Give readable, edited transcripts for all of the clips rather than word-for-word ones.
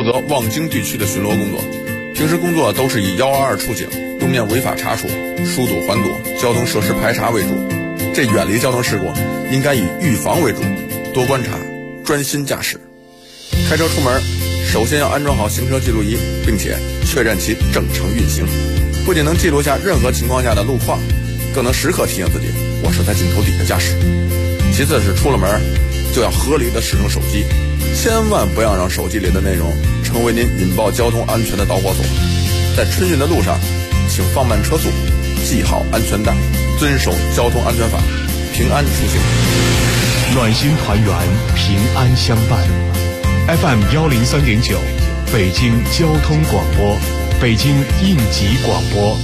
责望京地区的巡逻工作，平时工作都是以122出警、路面违法查处、疏堵缓堵、交通设施排查为主。这远离交通事故应该以预防为主，多观察，专心驾驶。开车出门首先要安装好行车记录仪，并且确认其正常运行，不仅能记录下任何情况下的路况，更能时刻提醒自己我是在镜头底下驾驶。其次是出了门就要合理的使用手机，千万不要让手机里的内容成为您引爆交通安全的导火索。在春运的路上，请放慢车速，系好安全带，遵守交通安全法，平安出行。 暖心团圆，平安相伴。FM 103.9，北京交通广播，北京应急广播。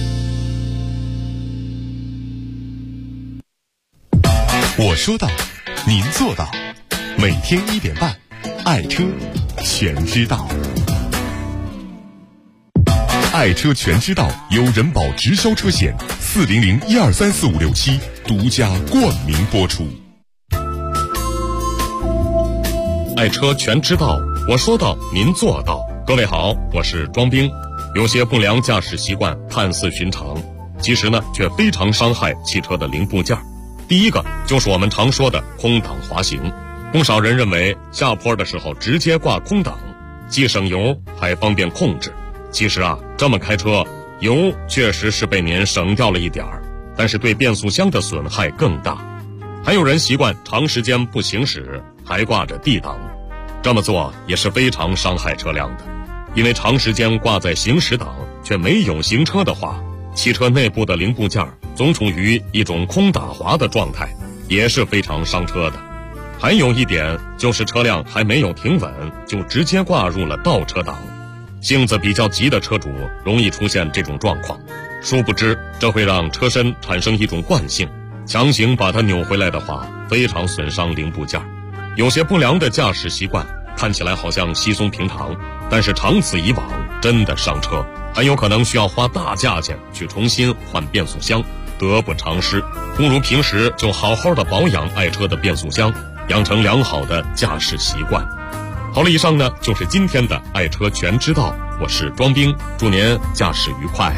我说到，您做到。每天1点半，爱车全知道。爱车全知道由人保直销车险400123456独家冠名播出。 爱车全知道，我说到您做到。各位好，我是庄兵。有些不良驾驶习惯看似寻常，其实呢却非常伤害汽车的零部件。第一个就是我们常说的空挡滑行。不少人认为下坡的时候直接挂空挡，既省油还方便控制。其实啊，这么开车，油确实是被您省掉了一点儿，但是对变速箱的损害更大。还有人习惯长时间不行驶，还挂着 D 档，这么做也是非常伤害车辆的。因为长时间挂在行驶档却没有行车的话，汽车内部的零部件总处于一种空打滑的状态，也是非常伤车的。还有一点就是车辆还没有停稳就直接挂入了倒车档，性子比较急的车主容易出现这种状况，殊不知这会让车身产生一种惯性，强行把它扭回来的话，非常损伤零部件。有些不良的驾驶习惯看起来好像稀松平常，但是长此以往真的伤车，很有可能需要花大价钱去重新换变速箱，得不偿失。不如平时就好好的保养爱车的变速箱，养成良好的驾驶习惯。好了，以上呢就是今天的爱车全知道，我是庄兵，祝您驾驶愉快。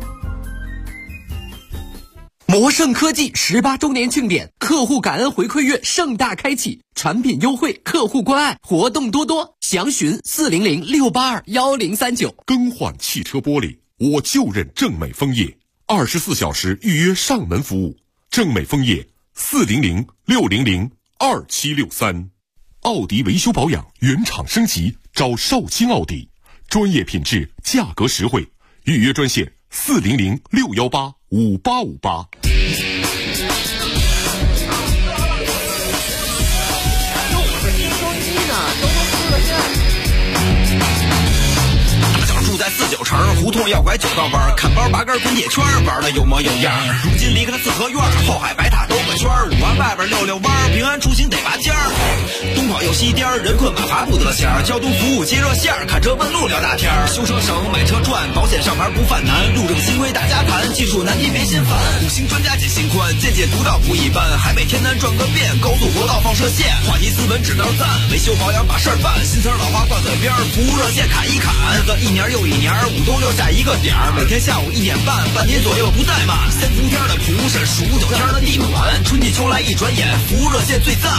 摩盛科技18周年庆典，客户感恩回馈月盛大开启，产品优惠，客户关爱，活动多多，详询400-682-1039。 更换汽车玻璃，我就认正美枫叶，24小时预约上门服务。正美枫叶400-600-2763。奥迪维修保养原厂升级，找少卿奥迪，专业品质，价格实惠，预约专线400-618-5858。 住在49城胡同要拐9道弯，看包拔根滚铁圈，玩的有模有样。如今离开了四合院，后海白塔兜个圈，5环外边溜溜弯，平安出行得拔尖儿。东跑又西颠，人困马乏不得闲，交通服务接热线，看车问路聊大天。修车省买车赚，保险上牌不犯难，路政新规大家谈，技术难题别心烦。5星专家解心宽，见解独到不一般，海北天南转个遍，高速国道放射线，话题斯文指标赞，维修保养把事儿办，新词老话挂嘴边，服务热线砍一砍，日子一年又一年，5都留下一个点儿，每天下午1点半，半年左右不怠慢。3伏天的蒲是数9天的地暖，春季秋来一转眼，服务热线最赞。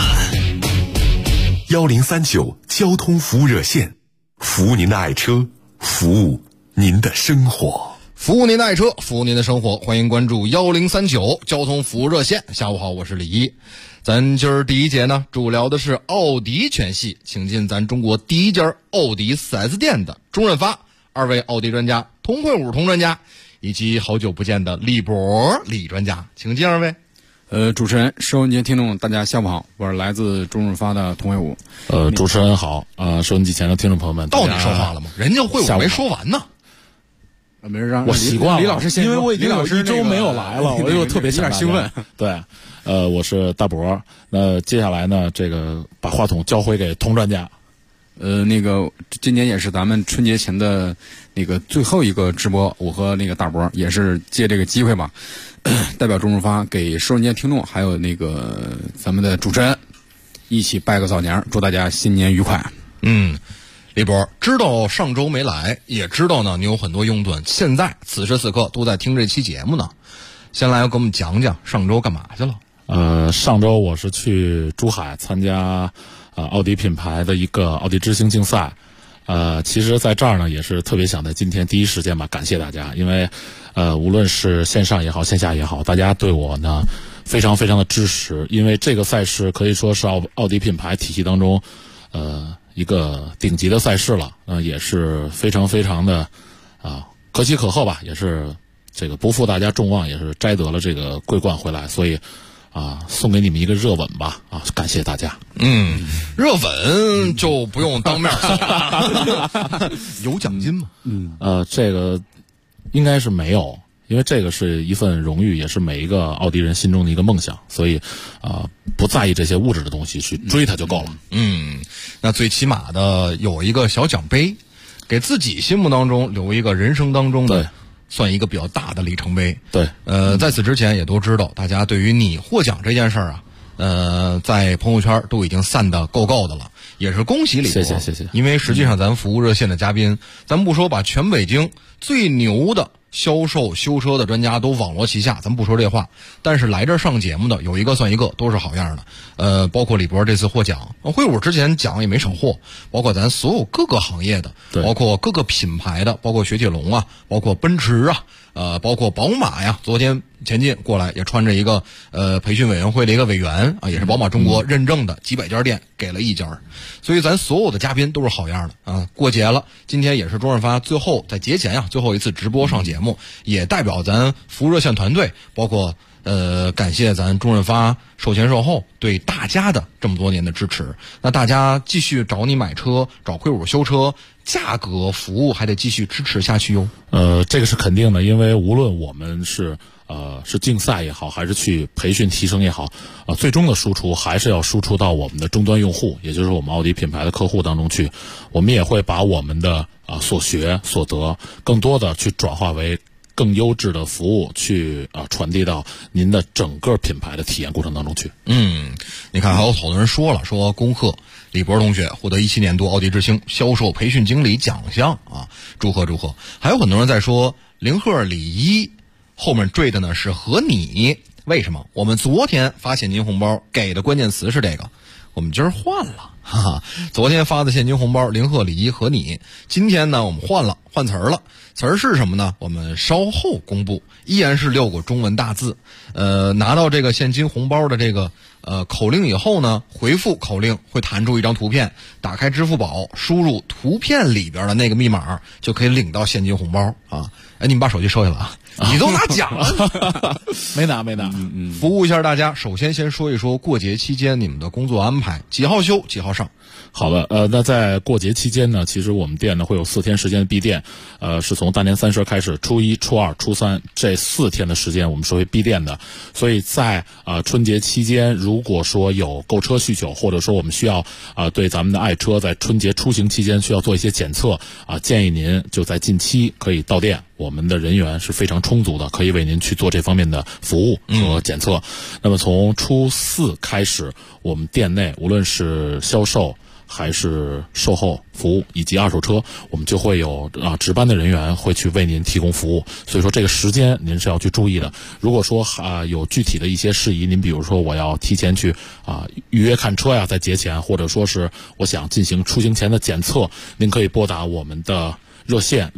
1039交通服务热线，服务您的爱车，服务您的生活， 服务您的爱车，服务您的生活。欢迎关注1039交通服务热线。下午好，我是李一。咱今儿第一节呢，主聊的是奥迪全系，请进咱中国第一家奥迪 4S 店的钟润发2位奥迪专家，童慧武童专家，以及好久不见的李博李专家，请进2位。 主持人、收音机听众大家下午好，我是来自钟润发的童慧武。 主持人好，收音机前的听众朋友们， 到你说话了吗？人家慧武没说完呢。 没人让我习惯了， 李老师先说， 因为我已经有1周没有来了，我就特别有点兴奋。 对，我是大博。那接下来呢，这个把话筒交回给童专家。 今年也是咱们春节前的最后一个直播，我和大博也是借这个机会吧，代表钟润发给收音机听众还有咱们的主持人一起拜个早年，祝大家新年愉快。 李博，知道上周没来，也知道呢你有很多拥趸，现在此时此刻都在听这期节目呢。先来给我们讲讲上周干嘛去了？ 上周我是去珠海参加奥迪品牌的一个奥迪之星竞赛。其实在这儿呢也是特别想在今天第一时间吧感谢大家，因为无论是线上也好线下也好，大家对我呢非常非常的支持，因为这个赛事可以说是奥迪品牌体系当中一个顶级的赛事了，也是非常非常的可喜可贺吧，也是这个不负大家众望，也是摘得了这个桂冠回来，所以送给你们一个热吻吧，感谢大家。 热吻就不用当面送了，有奖金吗？ 这个应该是没有，因为这个是一份荣誉，也是每一个奥迪人心中的一个梦想，所以不在意这些物质的东西，去追它就够了。 那最起码的有一个小奖杯，给自己心目当中留一个人生当中的算一个比较大的里程碑。 对， 在此之前也都知道，大家对于你获奖这件事儿在朋友圈都已经散得够够的了，也是恭喜李博， 谢谢。 因为实际上咱服务热线的嘉宾，咱不说把全北京最牛的销售修车的专家都网罗旗下，咱不说这话，但是来这儿上节目的有一个算一个，都是好样的。包括李博这次获奖，会武之前奖也没少获，包括咱所有各个行业的，包括各个品牌的，包括雪铁龙包括奔驰包括宝马呀，昨天前进过来也穿着一个培训委员会的一个委员也是宝马中国认证的几百家店给了一家，所以咱所有的嘉宾都是好样的过节了，今天也是周润发最后在节前最后一次直播上节目，也代表咱服务热线团队，包括感谢咱周润发售前售后对大家的这么多年的支持。那大家继续找你买车，找魁梧修车，价格服务还得继续支持下去哟。 这个是肯定的，因为无论我们是竞赛也好，还是去培训提升也好，最终的输出还是要输出到我们的终端用户，也就是我们奥迪品牌的客户当中去。我们也会把我们的所学所得更多的去转化为更优质的服务，去传递到您的整个品牌的体验过程当中去。 你看还有好多人说了，说恭贺李博同学获得17年度奥迪之星销售培训经理奖项祝贺祝贺。还有很多人在说零贺李一后面缀的呢是和你，为什么？我们昨天发现金红包给的关键词是这个，我们今儿换了昨天发的现金红包零贺李一和你，今天呢我们换词儿了，词儿是什么呢？我们稍后公布，依然是6个中文大字。拿到这个现金红包的这个口令以后呢，回复口令会弹出一张图片，打开支付宝，输入图片里边的那个密码，就可以领到现金红包你们把手机收下了你都拿奖了没拿服务一下大家。首先说一说过节期间你们的工作安排，几号休几号上？ 好的，那在过节期间呢，其实我们店呢会有4天时间的闭店，是从大年30开始，初1、初2、初3这4天的时间我们是会闭店的。所以在春节期间，如果说有购车需求，或者说我们需要对咱们的爱车在春节出行期间需要做一些检测建议您就在近期可以到店，我们的人员是非常充足的，可以为您去做这方面的服务和检测。那么从初4开始，我们店内无论是销售还是售后服务以及二手车，我们就会有值班的人员会去为您提供服务。所以说这个时间您是要去注意的。如果说有具体的一些事宜，您比如说我要提前去预约看车在节前，或者说是我想进行出行前的检测，您可以拨打我们的热线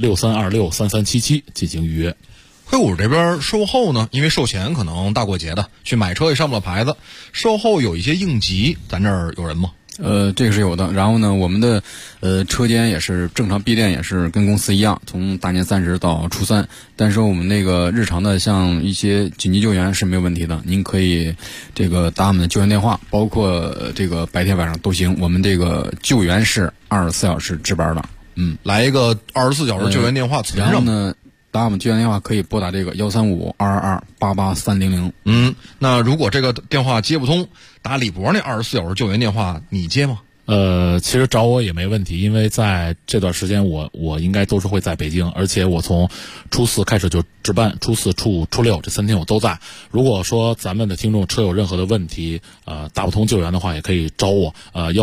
63263377进行预约。 魁梧这边售后呢，因为售前可能大过节的去买车也上不了牌子，售后有一些应急，咱这儿有人吗？ 这个是有的。然后呢，我们的车间也是正常闭店，也是跟公司一样，从大年30到初3。但是我们那个日常的像一些紧急救援是没有问题的，您可以这个打我们的救援电话，包括这个白天晚上都行。我们这个救援是24小时值班的。 来一个24小时救援电话存上。 然后呢，打我们救援电话可以拨打这个135-222-88300。 那如果这个电话接不通，打李博那24小时救援电话你接吗？ 其实找我也没问题，因为在这段时间我应该都是会在北京，而且我从初4开始就值班，初4、初5、初6这3天我都在。如果说咱们的听众车有任何的问题，打不通救援的话，也可以找我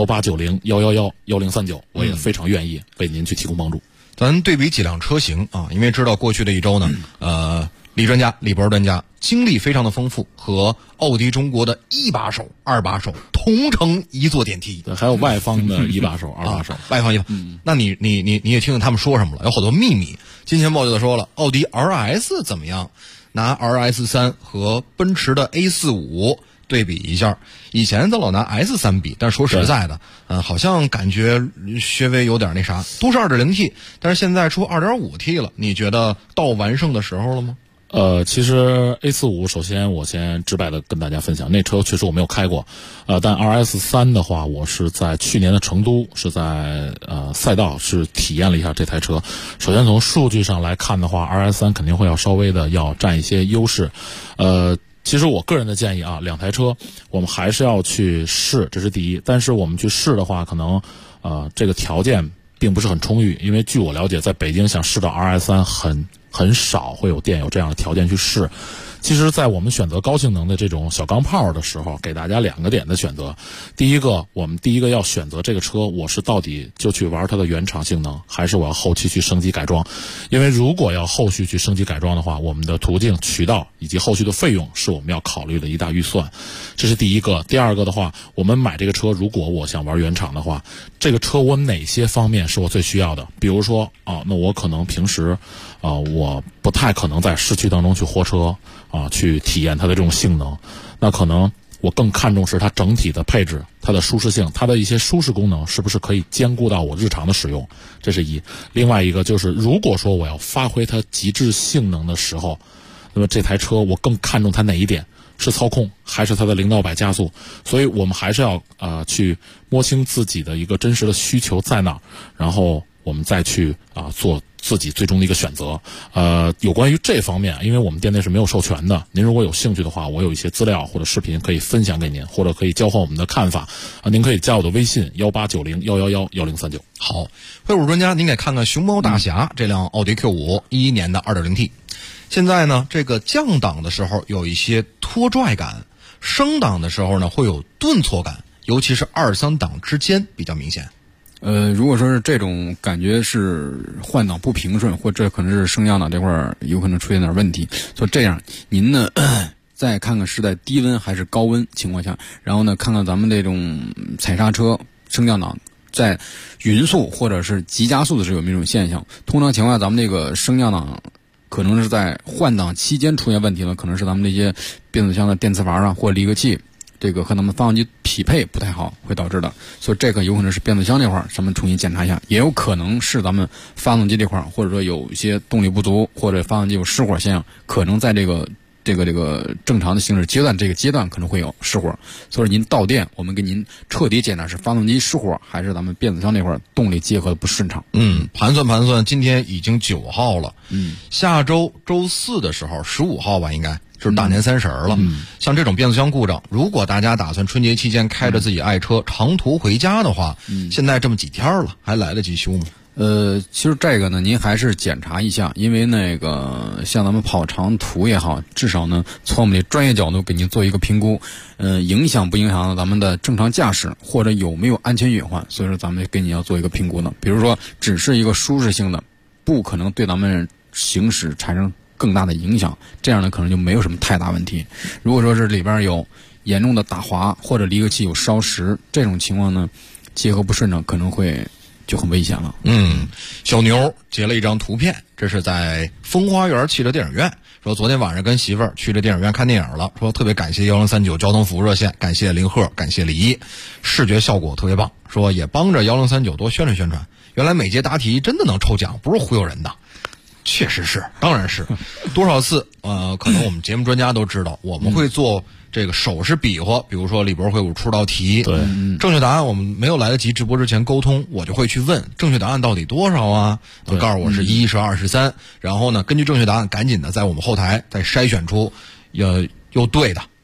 1890-111-1039，我也非常愿意为您去提供帮助。 咱对比几辆车型啊，因为知道过去的一周呢，李博专家经历非常的丰富，和奥迪中国的1把手、2把手同乘一座电梯， 对，还有外方的1把手、2把手， 外方1把。那你也听听他们说什么了？有好多秘密。金钱豹就说了，奥迪 RS 怎么样？拿 RS3 和奔驰的 A45对比一下。以前咱老拿 S3 比，但说实在的，好像感觉稍微有点那啥，都是 2.0T， 但是现在出 2.5T 了，你觉得到完胜的时候了吗？ 其实 A45 首先我先直白的跟大家分享，那车确实我没有开过，但 RS3 的话，我是在去年的成都是在赛道是体验了一下这台车。首先从数据上来看的话， RS3 肯定会要稍微的要占一些优势。其实我个人的建议啊，两台车我们还是要去试，这是第一。但是我们去试的话，可能这个条件并不是很充裕，因为据我了解，在北京想试到 RS3 很少会有店有这样的条件去试。其实在我们选择高性能的这种小钢炮的时候，给大家2个点的选择。第一个，我们第一个要选择这个车，我是到底就去玩它的原厂性能，还是我要后期去升级改装？因为如果要后续去升级改装的话，我们的途径、渠道以及后续的费用是我们要考虑的一大预算，这是第一个。第二个的话，我们买这个车，如果我想玩原厂的话，这个车我哪些方面是我最需要的？比如说那我可能平时我不太可能在市区当中去货车去体验它的这种性能，那可能我更看重是它整体的配置、它的舒适性、它的一些舒适功能是不是可以兼顾到我日常的使用，这是一。另外一个就是，如果说我要发挥它极致性能的时候，那么这台车我更看重它哪一点？是操控还是它的0到100加速？所以我们还是要去摸清自己的一个真实的需求在哪，然后我们再去做自己最终的一个选择。有关于这方面，因为我们店内是没有授权的，您如果有兴趣的话，我有一些资料或者视频可以分享给您，或者可以交换我们的看法您可以加我的微信1890-111-1039。 好，会武专家，您给看看熊猫大侠这辆奥迪 Q5，11年的 2.0T。现在呢，这个降档的时候有一些拖拽感，升档的时候呢会有顿挫感，尤其是2、3档之间比较明显。 如果说是这种感觉是换挡不平顺，或者可能是升降档这块有可能出现点问题，所以这样您呢再看看是在低温还是高温情况下，然后呢看看咱们这种踩刹车、升降档在匀速或者是急加速的时候有没有这种现象。通常情况下，咱们这个升降档可能是在换挡期间出现问题了，可能是咱们这些变速箱的电磁阀或离合器这个和咱们发动机匹配不太好会导致的，所以这个有可能是变速箱这块咱们重新检查一下，也有可能是咱们发动机这块或者说有一些动力不足，或者发动机有失火现象，可能在这个正常的行驶阶段这个阶段可能会有失火，所以您到店我们给您彻底检查是发动机失火还是咱们变速箱那块动力结合的不顺畅。 盘算今天已经9号了，下周周4的时候15号吧，应该就是大年30了。像这种变速箱故障，如果大家打算春节期间开着自己爱车长途回家的话，现在这么几天了，还来得及修吗？ 其实这个呢，您还是检查一下，因为那个像咱们跑长途也好，至少呢从我们的专业角度给您做一个评估，影响不影响咱们的正常驾驶，或者有没有安全隐患，所以说咱们给你要做一个评估呢。比如说只是一个舒适性的，不可能对咱们行驶产生更大的影响，这样呢可能就没有什么太大问题。如果说是里边有严重的打滑或者离合器有烧蚀这种情况呢，结合不顺畅可能会就很危险了。 小牛截了一张图片，这是在风花园汽车电影院，说昨天晚上跟媳妇儿去这电影院看电影了，说特别感谢1039交通服务热线，感谢林鹤，感谢李一，视觉效果特别棒，说也帮着1039多宣传宣传，原来每节答题真的能抽奖，不是忽悠人的。确实是，当然是，多少次可能我们节目专家都知道，我们会做这个手势比划，比如说李博会武出道题， 对， 正确答案我们没有来得及直播之前沟通，我就会去问正确答案到底多少啊？告诉我是1、是2、是3，然后呢，根据正确答案赶紧的在我们后台再筛选出又对的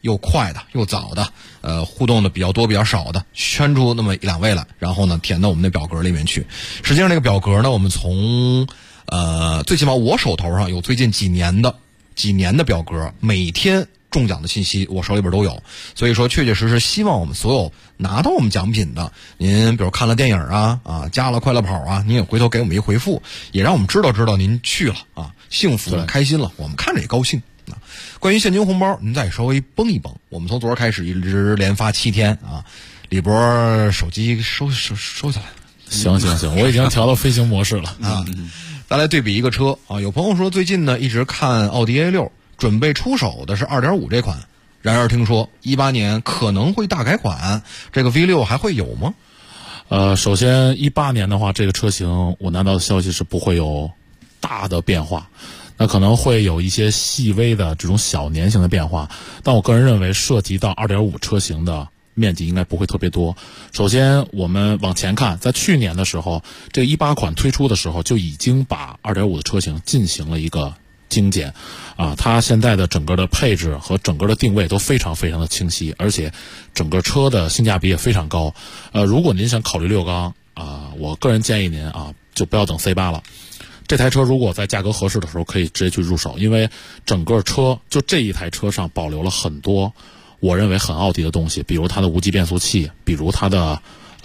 又快的又早的，互动的比较多比较少的，圈出那么1-2位来，然后呢填到我们的表格里面去。实际上这个表格呢，我们从最起码我手头上有最近几年的表格，每天中奖的信息我手里边都有，所以说确确实实希望我们所有拿到我们奖品的，您比如看了电影啊加了快乐跑啊，您也回头给我们一回复，也让我们知道您去了啊，幸福了开心了，我们看着也高兴啊。关于现金红包，您再稍微绷一绷，我们从昨儿开始一直连发7天啊。李博手机收下来。 行，我已经调到飞行模式了啊。咱来对比一个车啊，有朋友说最近呢一直看奥迪 A6，准备出手的是 2.5 这款，然而听说18年可能会大改款，这个 V6 还会有吗？ 首先18年的话，这个车型我拿到的消息是不会有大的变化，那可能会有一些细微的这种小年型的变化，但我个人认为涉及到 2.5 车型的面积应该不会特别多。首先我们往前看，在去年的时候，这个18款推出的时候就已经把 2.5 的车型进行了一个精简啊，它现在的整个的配置和整个的定位都非常非常的清晰，而且整个车的性价比也非常高。如果您想考虑6缸啊，我个人建议您啊就不要等 C8 了。这台车如果在价格合适的时候可以直接去入手，因为整个车就这一台车上保留了很多我认为很奥迪的东西，比如它的无级变速器，比如它的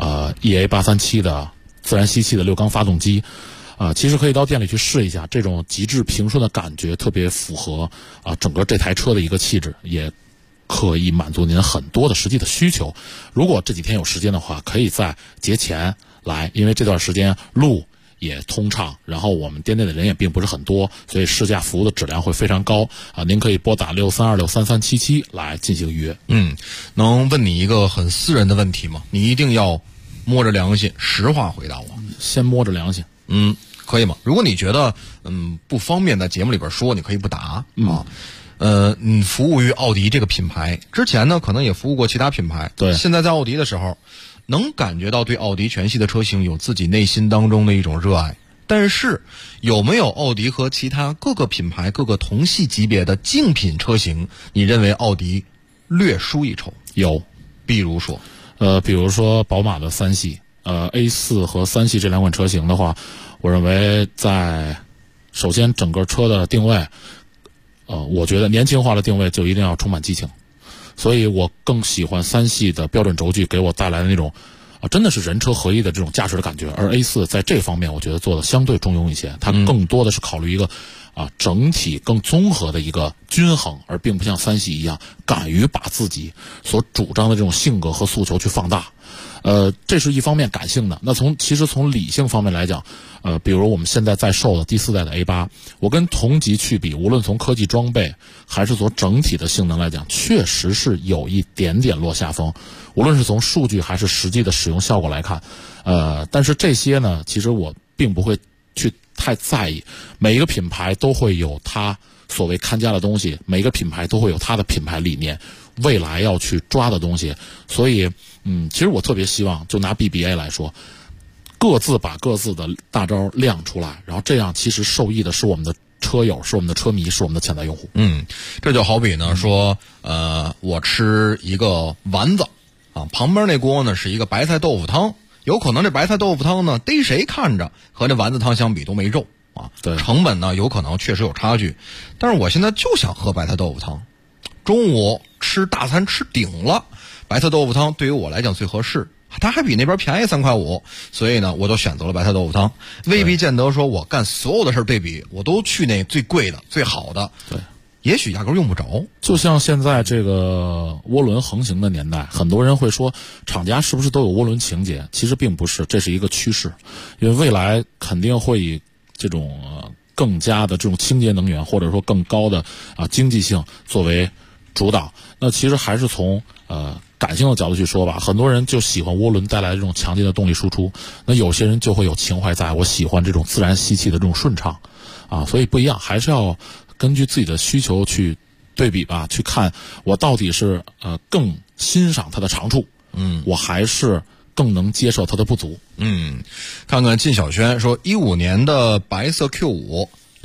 EA837 的自然吸气的6缸发动机。其实可以到店里去试一下，这种极致平顺的感觉特别符合整个这台车的一个气质，也可以满足您很多的实际的需求。如果这几天有时间的话，可以在节前来，因为这段时间路也通畅，然后我们店内的人也并不是很多，所以试驾服务的质量会非常高啊！您可以拨打632633377来进行预约。 能问你一个很私人的问题吗？你一定要摸着良心实话回答我。 先摸着良心。 可以吗？如果你觉得不方便在节目里边说，你可以不答啊。你服务于奥迪这个品牌之前呢，可能也服务过其他品牌。 对， 现在在奥迪的时候，能感觉到对奥迪全系的车型有自己内心当中的一种热爱。但是有没有奥迪和其他各个品牌各个同系级别的竞品车型，你认为奥迪略输一筹？ 有， 比如说宝马的3系。A4 和3系这2款车型的话，我认为在首先整个车的定位，我觉得年轻化的定位就一定要充满激情，所以我更喜欢3系的标准轴距给我带来的那种真的是人车合一的这种驾驶的感觉。而 A4 在这方面我觉得做的相对中庸一些，它更多的是考虑一个整体更综合的一个均衡，而并不像3系一样敢于把自己所主张的这种性格和诉求去放大。这是一方面感性的。那其实从理性方面来讲，比如我们现在在售的第4代的 A8， 我跟同级去比，无论从科技装备还是从整体的性能来讲，确实是有一点点落下风，无论是从数据还是实际的使用效果来看。但是这些呢，其实我并不会去太在意，每一个品牌都会有它所谓看家的东西，每一个品牌都会有它的品牌理念，未来要去抓的东西。所以其实我特别希望，就拿 BBA 来说，各自把各自的大招亮出来，然后这样其实受益的是我们的车友，是我们的车迷，是我们的潜在用户。 这就好比呢说我吃一个丸子旁边那锅呢是一个白菜豆腐汤，有可能这白菜豆腐汤呢逮谁看着和这丸子汤相比都没肉对， 成本呢有可能确实有差距，但是我现在就想喝白菜豆腐汤，中午吃大餐吃顶了，白菜豆腐汤对于我来讲最合适，它还比那边便宜3块5，所以呢我就选择了白菜豆腐汤。未必见得说我干所有的事对比我都去那最贵的最好的， 对， 也许压根用不着。 就像现在这个涡轮横行的年代，很多人会说厂家是不是都有涡轮情节，其实并不是，这是一个趋势，因为未来肯定会以这种更加的这种清洁能源，或者说更高的经济性作为主导。那其实还是从感性的角度去说吧，很多人就喜欢涡轮带来的这种强劲的动力输出，那有些人就会有情怀在，我喜欢这种自然吸气的这种顺畅所以不一样，还是要根据自己的需求去对比吧，去看我到底是更欣赏它的长处，我还是更能接受它的不足。 看看靳小轩说，15年的白色 Q5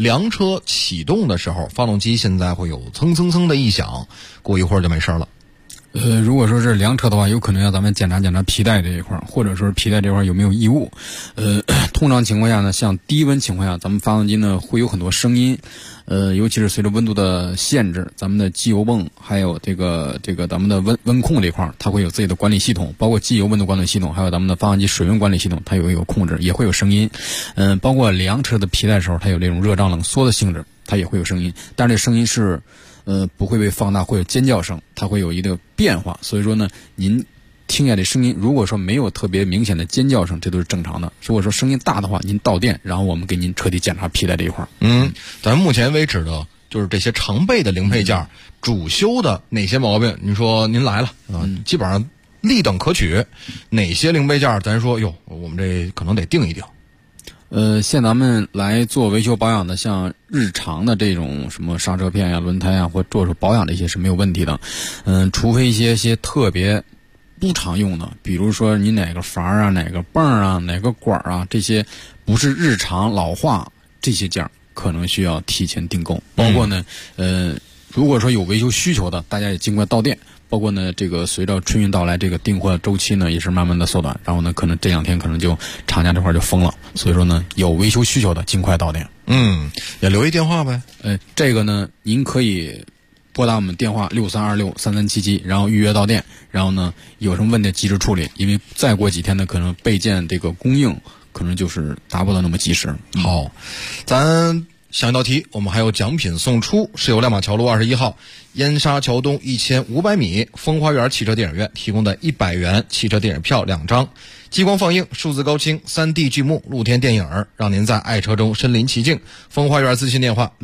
凉车启动的时候，发动机现在会有蹭蹭蹭的异响，过一会儿就没事了。 如果说是凉车的话，有可能要咱们检查检查皮带这一块，或者说是皮带这块有没有异物。通常情况下呢，像低温情况下，咱们发动机呢会有很多声音。尤其是随着温度的限制，咱们的机油泵还有这个咱们的温控这块，它会有自己的管理系统，包括机油温度管理系统，还有咱们的发动机水温管理系统，它有一个控制，也会有声音。包括凉车的皮带的时候，它有这种热胀冷缩的性质，它也会有声音，但是这声音是不会被放大，会有尖叫声，它会有一个变化。所以说呢，您听下这声音，如果说没有特别明显的尖叫声，这都是正常的。如果说声音大的话，您到店，然后我们给您彻底检查皮带这一块。 咱目前为止的就是这些常备的零配件，主修的哪些毛病？您说您来了基本上立等可取。哪些零配件咱说哟，我们这可能得定一定。 像咱们来做维修保养的，像日常的这种什么刹车片呀、轮胎呀，或做出保养这些是没有问题的。除非一些特别不常用的，比如说你哪个阀啊、哪个泵啊、哪个管啊，这些不是日常老化，这些件可能需要提前订购。包括呢，如果说有维修需求的，大家也尽快到店。包括呢，这个随着春运到来，这个订货周期呢也是慢慢的缩短，然后呢，可能这2天可能就厂家这块就封了。所以说呢，有维修需求的尽快到店。 也留一电话呗。 这个呢，您可以拨打我们电话63263377，然后预约到店，然后呢，有什么问题及时处理。因为再过几天呢，可能备件这个供应可能就是达不到那么及时。 好，咱下一道题，我们还有奖品送出，是由亮马桥路21号燕沙桥东1500米风花园汽车电影院提供的100元汽车电影票2张，激光放映、数字高清、3D 剧目、露天电影，让您在爱车中身临其境。风花园咨询电话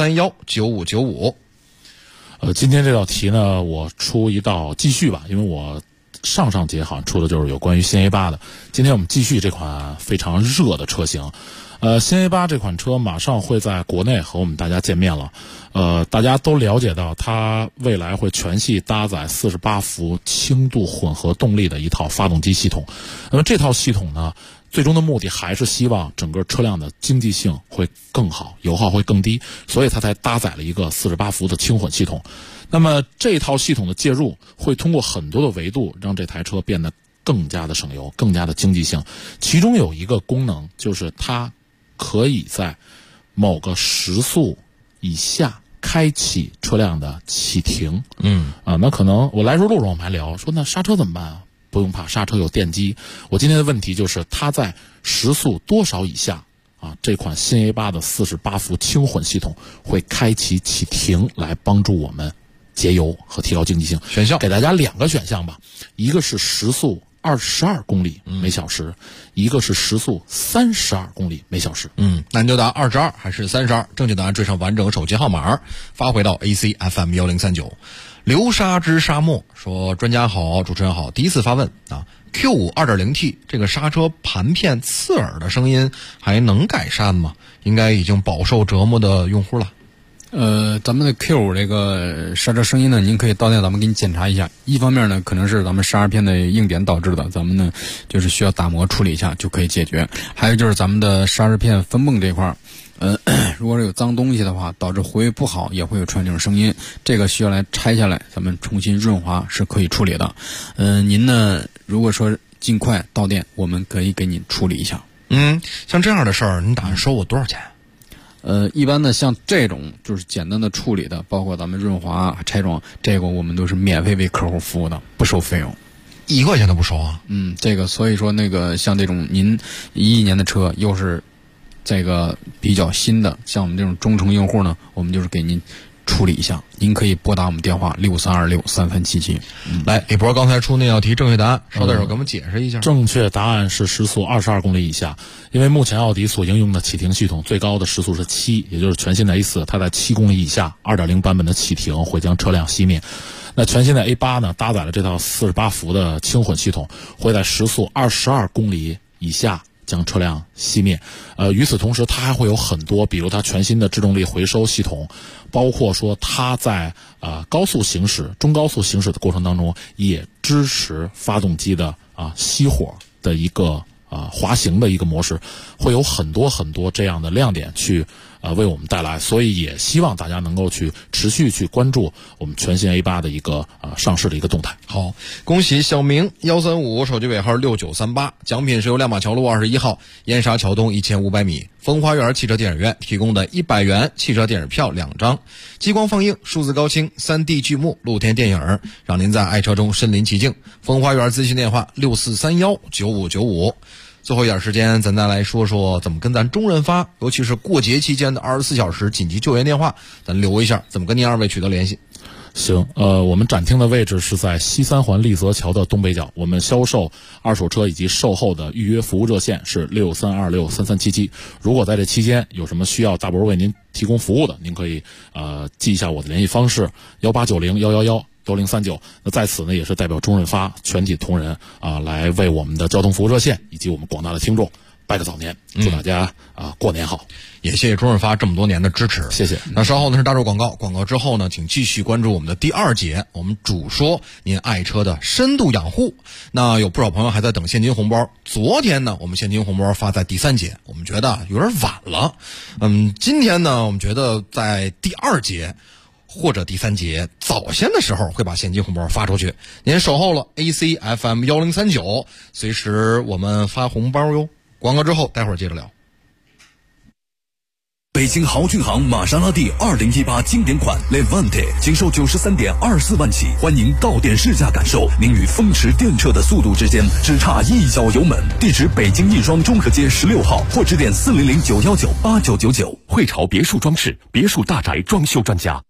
64319595。 今天这道题呢，我出一道继续吧，因为我上节好像出的就是有关于新 A8 的。今天我们继续这款非常热的车型。新 A8 这款车马上会在国内和我们大家见面了。大家都了解到它未来会全系搭载48伏轻度混合动力的一套发动机系统。那么这套系统呢，最终的目的还是希望整个车辆的经济性会更好，油耗会更低，所以它才搭载了一个48伏的轻混系统。那么这套系统的介入会通过很多的维度让这台车变得更加的省油，更加的经济性。其中有一个功能就是它可以在某个时速以下开启车辆的启停。那可能我来时路上我们还聊说，那刹车怎么办啊？不用怕，刹车有电机。我今天的问题就是它在时速多少以下这款新 A8 的48伏轻混系统会开启启停，来帮助我们节油和提高经济性。 选项给大家2个选项吧，一个是时速22公里每小时，一个是时速32公里每小时。 那你就答22还是32，正确答案缀上完整手机号码发回到 ACFM 1039。流沙之沙漠说，专家好，主持人好，第一次发问Q5 2.0T 这个刹车盘片刺耳的声音还能改善吗？应该已经饱受折磨的用户了。 咱们的 Q5 这个刹车声音呢，您可以到店咱们给你检查一下。一方面呢，可能是咱们刹车片的硬点导致的，咱们呢就是需要打磨处理一下就可以解决。还有就是咱们的刹车片分泵这块儿，如果是有脏东西的话，导致活跃不好，也会有出现这种声音。这个需要来拆下来，咱们重新润滑是可以处理的。您呢，如果说尽快到店，我们可以给你处理一下。 像这样的事儿，你打算收我多少钱？ 一般的像这种就是简单的处理的，包括咱们润滑、拆装，这个我们都是免费为客户服务的，不收费用 ，1块钱都不收啊。 这个所以说那个像这种您11年的车，又是这个比较新的，像我们这种忠诚用户呢，我们就是给您处理一下。您可以拨打我们电话63263377。 来，李博刚才出那道题正确答案，稍等会儿给我们解释一下。 正确答案是时速22公里以下，因为目前奥迪所应用的启停系统最高的时速是7，也就是全新的 A4， 它在7公里以下 2.0 版本的启停会将车辆熄灭。那全新的 A8 呢，搭载了这套48伏的轻混系统，会在时速22公里以下将车辆熄灭。与此同时，它还会有很多，比如它全新的制动力回收系统，包括说它在高速行驶、中高速行驶的过程当中，也支持发动机的熄火的一个滑行的一个模式，会有很多很多这样的亮点去为我们带来，所以也希望大家能够去持续去关注我们全新 A8 的一个上市的一个动态。 好，恭喜小明135手机尾号6938，奖品是由亮马桥路21号燕莎桥东1500米风花园汽车电影院提供的100元汽车电影票2张，激光放映、数字高清、3D 剧目、露天电影，让您在爱车中身临其境。风花园咨询电话64319595。最后一点时间，咱再来说说怎么跟咱中人发，尤其是过节期间的24小时紧急救援电话，咱留一下怎么跟您二位取得联系。 行，我们展厅的位置是在西三环丽泽桥的东北角，我们销售二手车以及售后的预约服务热线是63263377。如果在这期间有什么需要大伯为您提供服务的，您可以记一下我的联系方式1890111039。那在此呢，也是代表中润发全体同仁来为我们的交通服务热线以及我们广大的听众拜个早年，祝大家过年好。 也谢谢中润发这么多年的支持， 谢谢。 那稍后呢是大众广告，广告之后呢，请继续关注我们的第2节，我们主说您爱车的深度养护。那有不少朋友还在等现金红包，昨天呢我们现金红包发在第3节，我们觉得有点晚了。今天呢我们觉得在第2节或者第3节早先的时候会把现金红包发出去，您守候了 ACFM 1039，随时我们发红包哟。广告之后待会儿接着聊。 北京豪骏行玛莎拉蒂2018经典款 Levante 仅售93.24万起，欢迎到店试驾感受，您与风驰电掣的速度之间只差一脚油门。地址北京亦庄中和街16号，或致电400-919-8999。 汇潮别墅装饰，别墅大宅装修专家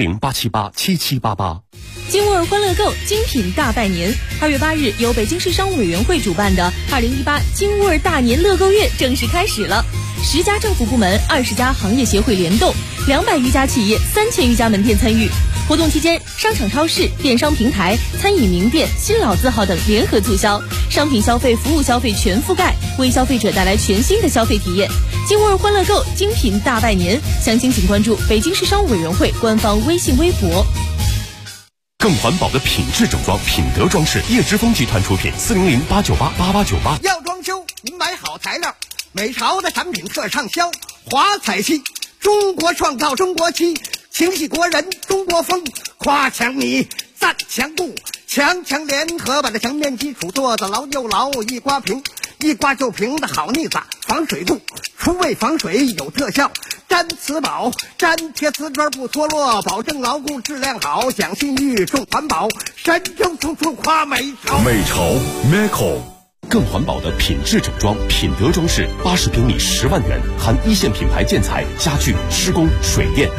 ，400-878-7788。 金沃尔欢乐购精品大拜年，2月8日由北京市商务委员会主办的2018金沃尔大年乐购月正式开始了。10家政府部门、20家行业协会联动，200余家企业、3000余家门店参与。活动期间，商场、超市、电商平台、餐饮名店、新老字号等联合促销，商品消费、服务消费全覆盖，为消费者带来全新的消费体验。金沃尔欢乐购精品大拜年，详情请关注北京市商务委员会官方微信微博。 更环保的品质整装，品德装饰，叶之峰集团出品，400-898-8898。 要装修，您买好材料。美潮的产品特畅销，华彩漆，中国创造中国漆，情系国人中国风，夸墙米，赞墙布，强联合把这墙面基础做得牢又牢，一刮平，一刮就平的好腻子，防水度，除味防水有特效，粘瓷宝，粘贴瓷砖不脱落，保证牢固质量好，讲信誉重环保，神州处处夸美潮。 美潮 Meco。更环保的品质整装，品德装饰，80平米10万元，含一线品牌建材、家具、施工、水电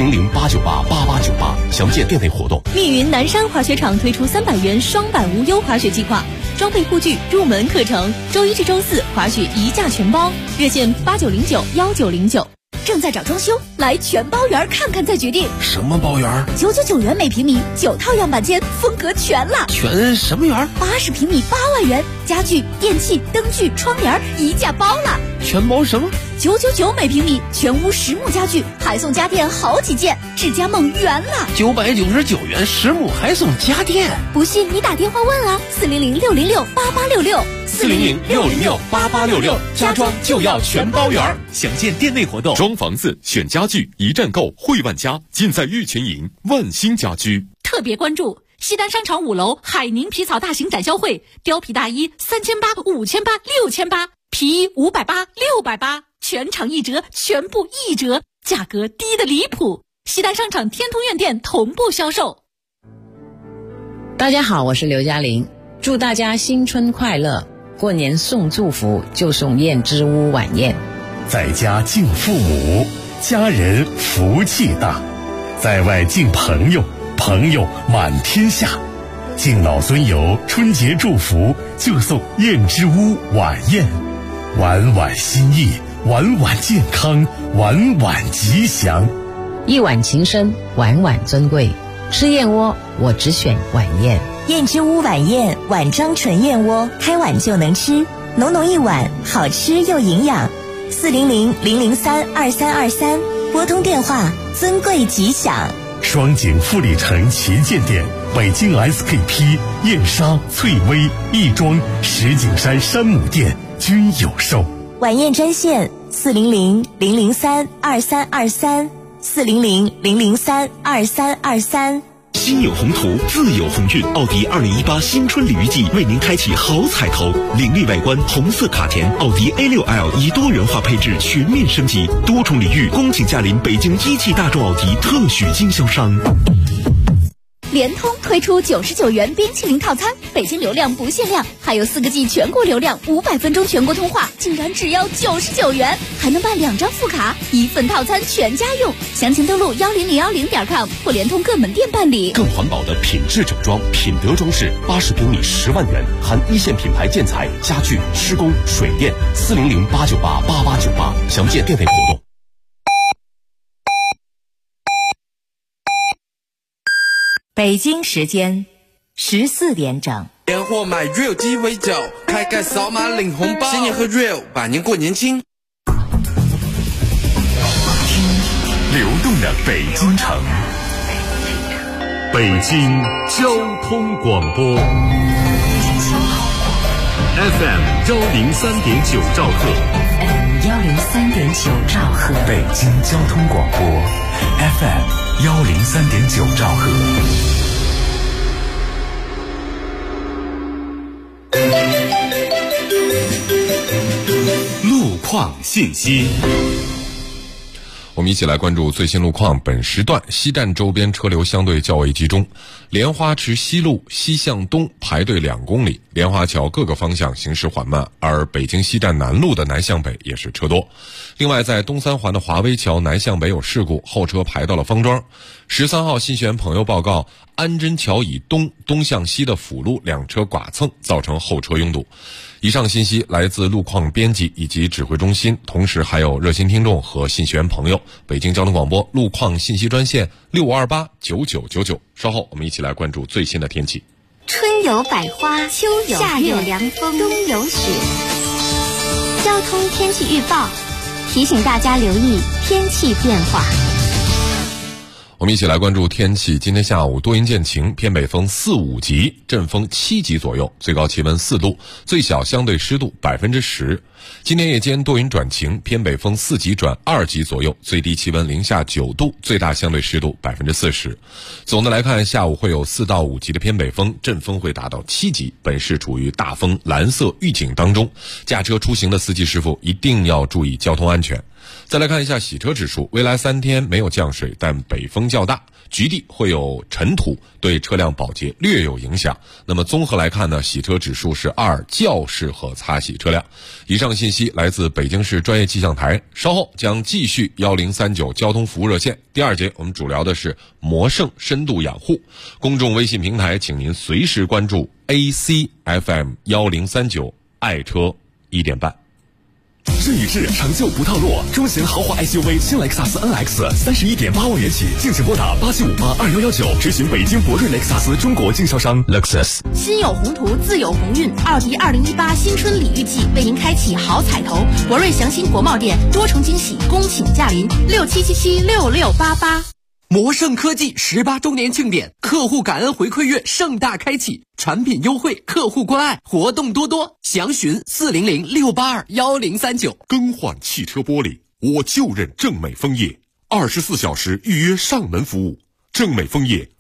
，400-898-8898。详见店内活动。 密云南山滑雪场推出300元双板无忧滑雪计划，装备护具、入门课程，周1至周4滑雪1价全包，热线8909-1909。正在找装修，来全包园看看再决定。 什么包园 ？999元每平米，9套样板间，风格全了。 全什么园 ？80平米8万元，家具、电器、灯具、窗帘一价包了。 全包什么 ？999每平米，全屋实木家具，还送家电好几件，智家梦圆了。 999元实木还送家电， 不信你打电话问啊，400-606-8866，400-606-8866， 家装就要全包圆。详见店内活动。装房子选家具，一站购汇万家，尽在玉泉营万兴家居。 特别关注西单商场5楼海宁皮草大型展销会，貂皮大衣3800、5800、6800，皮衣580、680，全场1折，全部1折，价格低得离谱。西单商场天通苑店同步销售。 大家好，我是刘嘉玲，祝大家新春快乐，过年送祝福就送燕之屋晚宴。 在家敬父母，家人福气大；在外敬朋友，朋友满天下。敬老尊友，春节祝福就送燕之屋晚宴，晚晚心意，晚晚健康，晚晚吉祥。 一碗情深，晚晚尊贵。吃燕窝，我只选晚宴。 燕之屋晚宴，碗装纯燕窝，开碗就能吃，浓浓一碗，好吃又营养。400-003-2323，拨通电话，尊贵吉祥。 双井富力城旗舰店、北京 SKP、燕莎、翠微、亦庄、石景山山姆店均有售。 晚宴专线 400-003-2323，400-003-2323。 心有宏图，自有鸿运。奥迪2018新春礼遇季为您开启好彩头，凌厉外观，红色卡钿，奥迪 A6L 以多元化配置全面升级，多重礼遇，恭请驾临北京一汽大众奥迪特许经销商。 联通推出99元冰淇淋套餐，北京流量不限量，还有4个G 全国流量，500分钟全国通话，竟然只要99元，还能办2张副卡，1份套餐全家用。详情登录10010.com或联通各门店办理。 更环保的品质整装，品德装饰80平米10万元，含一线品牌建材、家具、施工、水电，400-898-8898，详见电费活动。 北京时间14点整。 年货买 Real 鸡尾酒，开盖扫码领红包，新年喝 Real， 百年过年轻。 流动的北京城，北京交通广播 FM 103.9兆赫 103.9兆赫， 北京交通广播 FM 103.9兆赫。 路况信息。我们一起来关注最新路况。本时段西站周边车流相对较为集中，莲花池西路西向东排队2公里，莲花桥各个方向行驶缓慢，而北京西站南路的南向北也是车多。另外，在东三环的华威桥南向北有事故，后车排到了方庄。13号新学朋友报告，安贞桥以东向西的辅路2车剐蹭，造成后车拥堵。以上信息来自路况编辑以及指挥中心，同时还有热心听众和信学员朋友。北京交通广播路况信息专线65289999。稍后我们一起来关注最新的天气。 春有百花，秋有夏有凉风，冬有雪。交通天气预报提醒大家留意天气变化。 我们一起来关注天气。今天下午多云见晴，偏北风4、5级，阵风7级左右，最高气温4度，最小相对湿度10%。今天夜间多云转晴，偏北风4级转2级左右，最低气温零下9度，最大相对湿度40%。总的来看，下午会有4到5级的偏北风，阵风会达到7级，本市处于大风蓝色预警当中，驾车出行的司机师傅一定要注意交通安全。再来看一下洗车指数，未来3天没有降水，但北风较大，局地会有尘土，对车辆保洁略有影响。那么综合来看呢，洗车指数是2，较适合擦洗车辆。以上信息来自北京市专业气象台，稍后将继续1039交通服务热线。第2节我们主聊的是魔圣深度养护，公众微信平台请您随时关注 ACFM 1039爱车1点半。 智与智，成就不套路。中型豪华 SUV 新雷克萨斯 NX 31.8万元起，敬请拨打87582119，咨询北京博瑞雷克萨斯中国经销商 Lexus。 心有宏图，自有鸿运。奥迪2018新春礼遇季为您开启好彩头，博瑞祥鑫国贸店多重惊喜，恭请驾临67776688。 魔圣科技18周年庆典，客户感恩回馈月盛大开启，产品优惠，客户关爱，活动多多，详询400-682-1039。 更换汽车玻璃，我就认正美枫叶，24小时预约上门服务。正美枫叶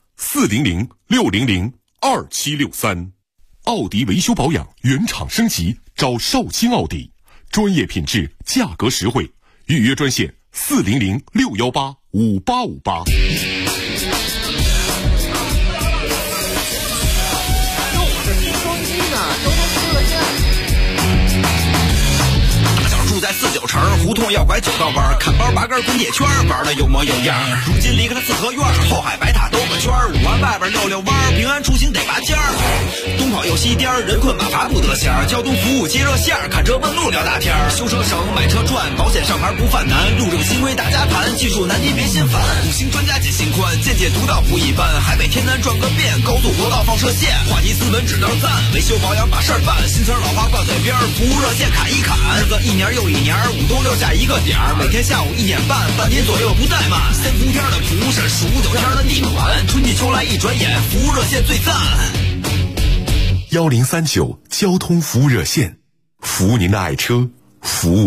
400-600-2763。奥迪维修保养原厂升级，找少卿奥迪，专业品质，价格实惠，预约专线400-618-5858。 住在49城胡同要拐9道弯，看包拔根滚铁圈，玩的有模有样。如今离开了四合院，后海白塔兜个圈，5环外边溜溜弯，平安出行得拔尖儿。东跑又西颠，人困马乏不得闲。交通服务接热线，看车问路聊大天。修车省，买车赚，保险上牌不犯难。路政新规大家谈，技术难题别心烦。5星专家解心宽，见解独到不一般。海北天南转个遍，高速国道放射线。话题斯文只道赞，维修保养把事儿办。新词老话挂嘴边，服务热线砍一砍。日子一年又一年，5冬6夏一个点儿，每天下午1点半，半天左右不怠慢。3伏天的蒲是数9天的地暖，春季秋来一转眼，服务热线最赞。 1039交通服务热线，服务您的爱车，服务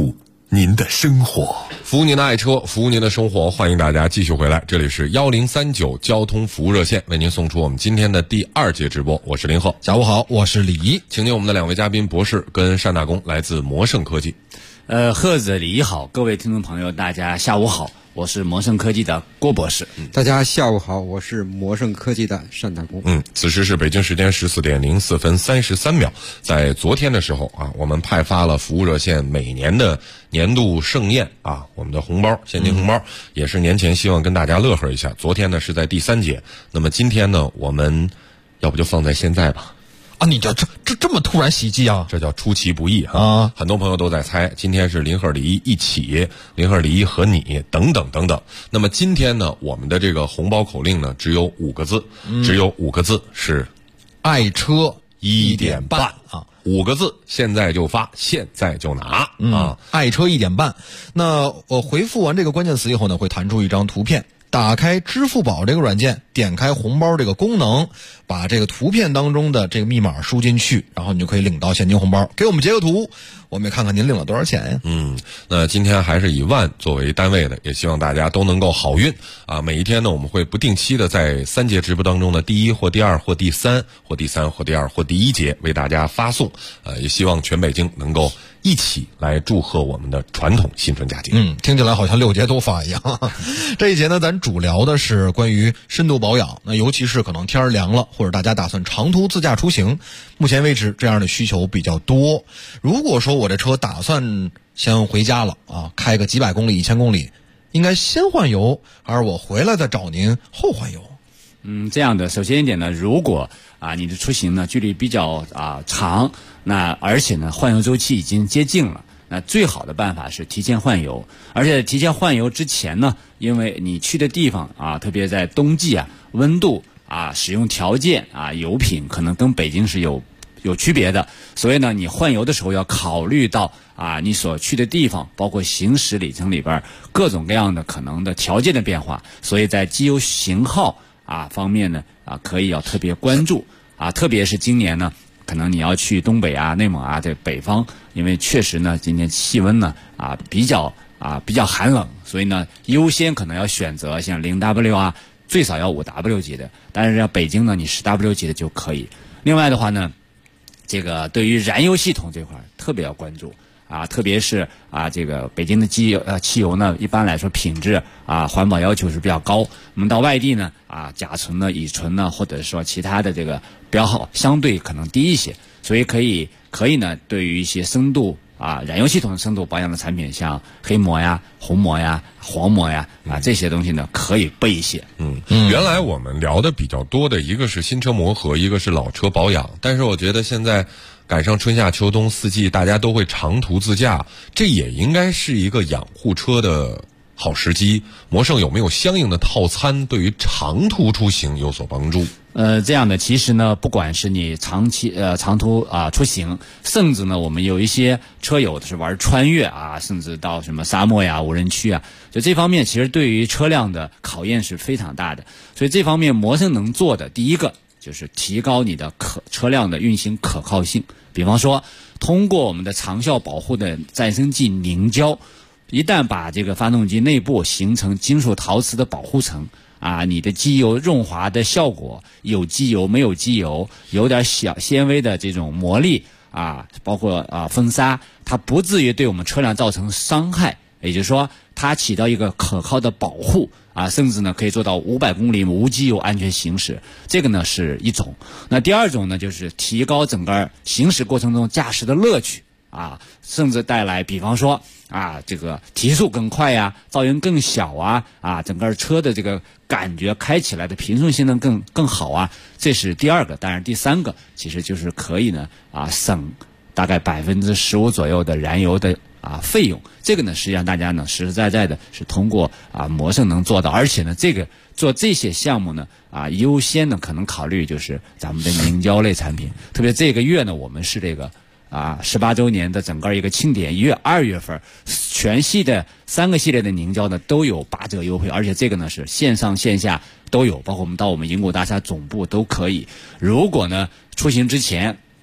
您的生活。 服务您的爱车，服务您的生活，欢迎大家继续回来，这里是1039交通服务热线，为您送出我们今天的第2节直播。我是林鹤。 下午好，我是李怡。 请进我们的2位嘉宾，博士跟单大公，来自摩盛科技。 贺子李好，各位听众朋友，大家下午好，我是摩盛科技的郭博士。 大家下午好，我是摩盛科技的单大公。 此时是北京时间14点04分33秒。在昨天的时候啊，我们派发了服务热线每年的年度盛宴啊，我们的红包，现金红包，也是年前希望跟大家乐呵一下。昨天呢是在第3节，那么今天呢，我们要不就放在现在吧。 啊，你这么突然袭击啊？ 这叫出其不意啊！很多朋友都在猜，今天是林鹤李一起，林鹤李一和你等等等等。那么今天呢，我们的这个红包口令呢，只有5个字，是爱车 1点半啊，5个字，现在就发，现在就拿啊！ 爱车1点半。那我回复完这个关键词以后呢，会弹出一张图片。打开支付宝这个软件，点开红包这个功能，把这个图片当中的这个密码输进去，然后你就可以领到现金红包。给我们截个图，我们也看看您领了多少钱呀？ 那今天还是以万作为单位的，也希望大家都能够好运啊！每一天呢，我们会不定期的在3节直播当中的第1或第2或第3或第3或第2或第1节为大家发送，也希望全北京能够一起来祝贺我们的传统新春佳节。 听起来好像6节都发一样。这一节呢，咱主聊的是关于深度保养，那尤其是可能天儿凉了，或者大家打算长途自驾出行，目前为止这样的需求比较多。如果说我这车打算先回家了啊，开个几百公里、1000公里，应该先换油，还是我回来再找您后换油？ 这样的，首先一点呢，如果你的出行呢距离比较长，那而且呢换油周期已经接近了，那最好的办法是提前换油。而且提前换油之前呢，因为你去的地方特别在冬季温度使用条件油品可能跟北京是有区别的，所以呢你换油的时候要考虑到你所去的地方，包括行驶里程里边各种各样的可能的条件的变化，所以在机油型号方面呢可以要特别关注特别是今年呢，可能你要去东北内蒙这北方，因为确实呢今年气温呢比较寒冷，所以呢优先可能要选择像 0W 最少要 5W 级的，但是北京呢你 10W 级的就可以。另外的话呢，这个对于燃油系统这块特别要关注特别是这个北京的汽油呢，一般来说品质环保要求是比较高。我们到外地呢甲醇呢、乙醇呢，或者说其他的这个标号相对可能低一些，所以可以呢，对于一些深度燃油系统的深度保养的产品，像黑膜红膜黄膜这些东西呢可以备一些。 原来我们聊的比较多的一个是新车磨合，一个是老车保养，但是我觉得现在赶上春夏秋冬4季，大家都会长途自驾，这也应该是一个养护车的好时机。摩盛有没有相应的套餐，对于长途出行有所帮助？ 这样的，其实呢，不管是你长途出行，甚至呢，我们有一些车友是玩穿越甚至到什么沙漠无人区就这方面，其实对于车辆的考验是非常大的。所以这方面摩盛能做的第一个就是提高你的车辆的运行可靠性。比方说，通过我们的长效保护的再生剂凝胶，一旦把这个发动机内部形成金属陶瓷的保护层你的机油润滑的效果，有机油没有机油，有点小纤维的这种磨砺包括风沙，它不至于对我们车辆造成伤害。也就是说，它起到一个可靠的保护甚至呢可以做到500公里无机油安全行驶。这个呢是一种。那第二种呢，就是提高整个行驶过程中驾驶的乐趣甚至带来比方说这个提速更快噪音更小整个车的这个感觉开起来的平顺性能更好这是第二个。当然第三个其实就是可以呢省大概15%左右的燃油的费用。这个呢实际上大家呢实实在在的是通过摩盛能做到。而且呢这个做这些项目呢优先呢可能考虑就是咱们的凝胶类产品。特别这个月呢，我们是这个18周年的整个一个庆典，1月、2月份全系的3个系列的凝胶呢都有8折优惠，而且这个呢是线上线下都有，包括我们到我们银谷大厦总部都可以。如果呢出行之前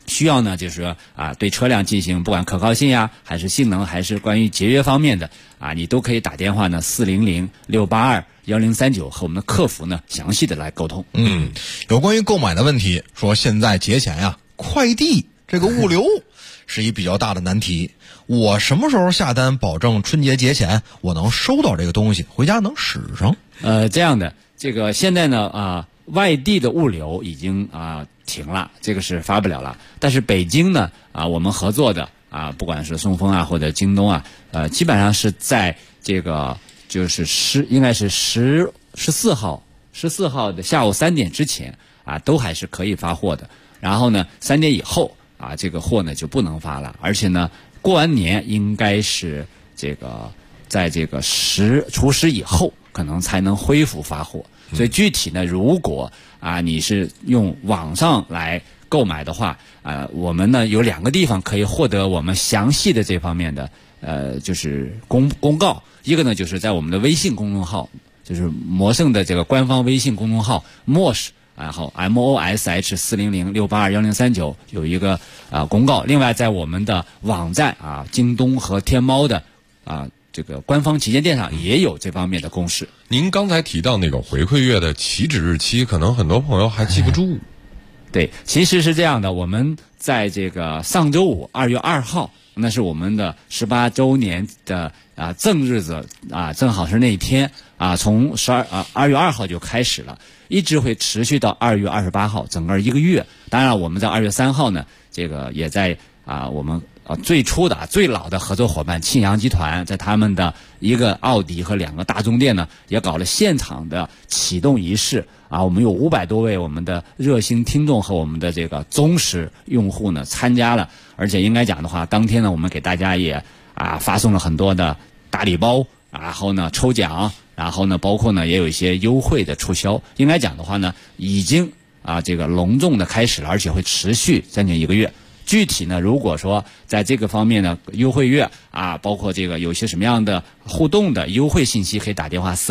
需要呢，就是对车辆进行不管可靠性呀，还是性能，还是关于节约方面的你都可以打电话呢400-682-1039和我们的客服呢详细的来沟通。 有关于购买的问题，说现在节前呀，快递这个物流是一比较大的难题。我什么时候下单，保证春节节前我能收到这个东西，回家能使上？ 这样的，这个现在呢外地的物流已经停了，这个是发不了了。但是北京呢我们合作的不管是顺丰或者京东基本上是在这个就是应该是14号的下午3点之前都还是可以发货的。然后呢3点以后这个货呢就不能发了，而且呢过完年应该是这个在这个除夕以后可能才能恢复发货。所以具体呢，如果你是用网上来购买的话我们呢有2个地方可以获得我们详细的这方面的就是公告。一个呢就是在我们的微信公众号，就是魔盛的这个官方微信公众号 MOSH， 然后 MOSH 400-682-1039有一个公告。另外在我们的网站京东和天猫的这个官方旗舰店上也有这方面的公示。 您刚才提到那个回馈月的起止日期，可能很多朋友还记不住。 对，其实是这样的，我们在这个上周五2月2号，那是我们的18周年的正日子正好是那一天从2月2号就开始了，一直会持续到2月28号，整个1个月。当然我们在2月3号呢，这个也在我们最初的最老的合作伙伴庆阳集团，在他们的一个奥迪和2个大众店呢，也搞了现场的启动仪式我们有500多位我们的热心听众和我们的这个忠实用户呢参加了。而且应该讲的话，当天呢我们给大家也发送了很多的大礼包，然后呢抽奖，然后呢包括呢也有一些优惠的促销。应该讲的话呢，已经这个隆重的开始了，而且会持续将近1个月。具体呢，如果说在这个方面呢，优惠月包括这个有些什么样的互动的优惠信息，可以打电话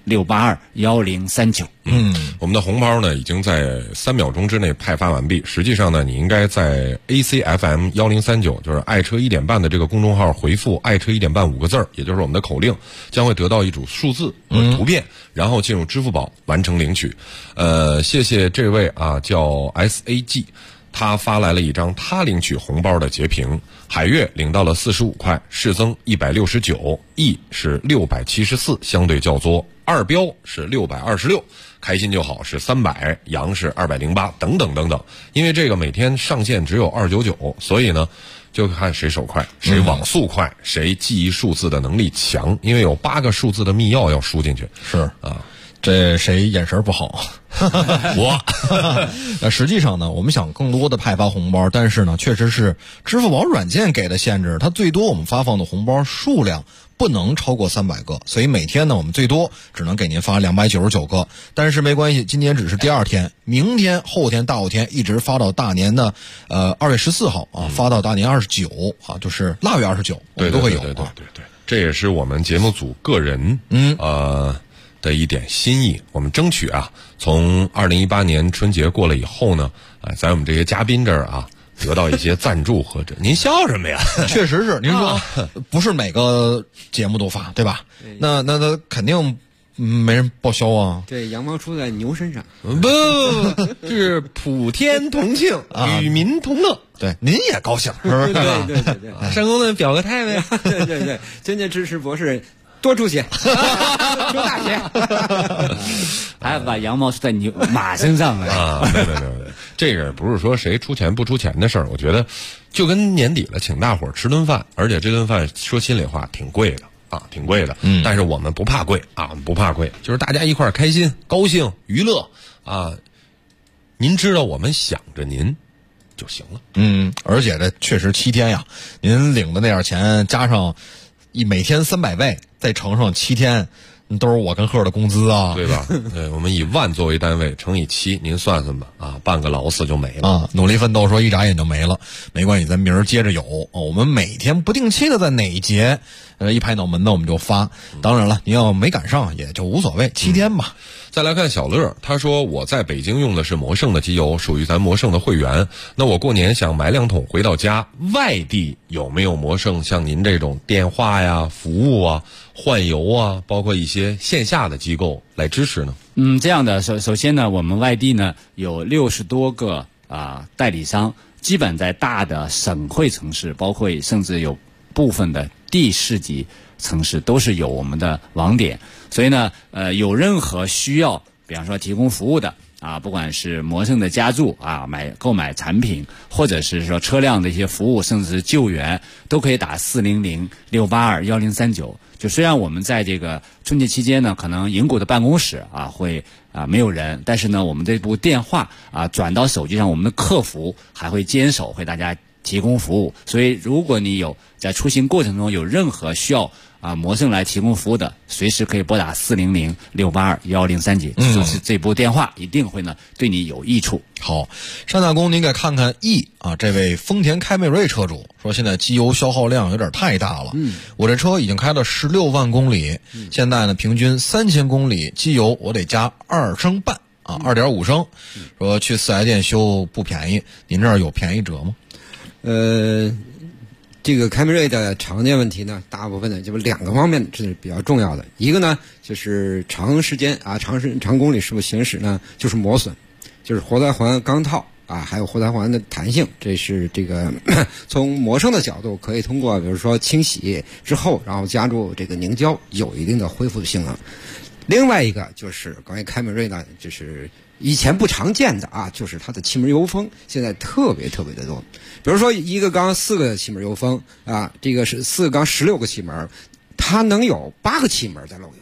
400-682-1039。 我们的红包呢已经在3秒钟之内派发完毕。实际上呢，你应该在 ACFM 1039，就是爱车1点半的这个公众号回复爱车1点半5个字，也就是我们的口令，将会得到一组数字和图片，然后进入支付宝完成领取。谢谢这位叫 SAG。他发来了一张他领取红包的截屏，海月领到了45块，适增169，E 是674，相对较作，二标是626，开心就好是300，阳是208，等等等等。因为这个每天上限只有299，所以呢就看谁手快，谁网速快，谁记忆数字的能力强，因为有8个数字的密钥要输进去。 是这谁眼神不好？ 我。 实际上呢，我们想更多的派发红包，但是呢，确实是支付宝软件给的限制，它最多我们发放的红包数量不能超过300个，所以每天呢，我们最多只能给您发299个。但是没关系，今天只是第2天，明天、后天、大后天一直发到大年的2月14号发到大年29就是腊月29，我们都会有。 对，这也是我们节目组个人的一点心意。我们争取从2018年春节过了以后呢，在我们这些嘉宾这儿得到一些赞助和您笑什么呀？ 确实是，您说不是每个节目都发，对吧？那肯定没人报销啊。 对，羊毛出在牛身上。 不，是普天同庆，与民同乐。 对，您也高兴是不是？ 对。 上公们表个态呗。 对，真正支持博士。多出血，出大血， 还把羊毛出在马身上了没，这个不是说谁出钱不出钱的事儿。我觉得就跟年底了，请大伙儿吃顿饭，而且这顿饭说心里话挺贵的挺贵的。但是我们不怕贵我们不怕贵，就是大家一块儿开心、高兴、娱乐您知道我们想着您就行了。 而且这确实7天呀，您领的那点钱加上每天300位，再乘上7天，都是我跟贺的工资对吧？对，我们以万作为单位乘以7，您算算吧半个劳斯就没了努力奋斗说一眨眼就没了，没关系，咱明儿接着有我们每天不定期的在哪一节一拍脑门子我们就发。当然了，你要没赶上也就无所谓，7天吧。 再来看小乐，他说我在北京用的是魔圣的机油，属于咱魔圣的会员。那我过年想买2桶回到家，外地有没有魔圣像您这种电话呀、服务啊、换油啊，包括一些线下的机构来支持呢？ 这样的，首先呢，我们外地呢有60多个代理商，基本在大的省会城市，包括甚至有部分的地市级城市都是有我们的网点。所以呢，有任何需要，比方说提供服务的不管是魔圣的加注购买产品，或者是说车辆的一些服务，甚至是救援，都可以打400-682-1039。就虽然我们在这个春节期间呢，可能银谷的办公室会没有人，但是呢，我们这部电话转到手机上，我们的客服还会坚守，为大家提供服务。所以如果你有在出行过程中有任何需要魔圣来提供服务的，随时可以拨打400-682-1039，就是这部电话一定会呢对你有益处。 好，单大公，您给看看这位丰田凯美瑞车主说，现在机油消耗量有点太大了。我这车已经开了16万公里，现在呢平均3000公里机油我得加2升半2.5升。说去4S店修不便宜，您这儿有便宜折吗？ 这个凯美瑞的常见问题呢，大部分呢就是2个方面是比较重要的。一个呢就是长时间长公里是否行驶呢，就是磨损，就是活塞环钢套还有活塞环的弹性，这是这个从魔圣的角度可以通过比如说清洗之后，然后加入这个凝胶，有一定的恢复的性能。另外一个就是关于凯美瑞呢，就是以前不常见的就是它的气门油封现在特别的多。比如说一个缸4个气门油封这个是4个缸16个气门，它能有8个气门在漏油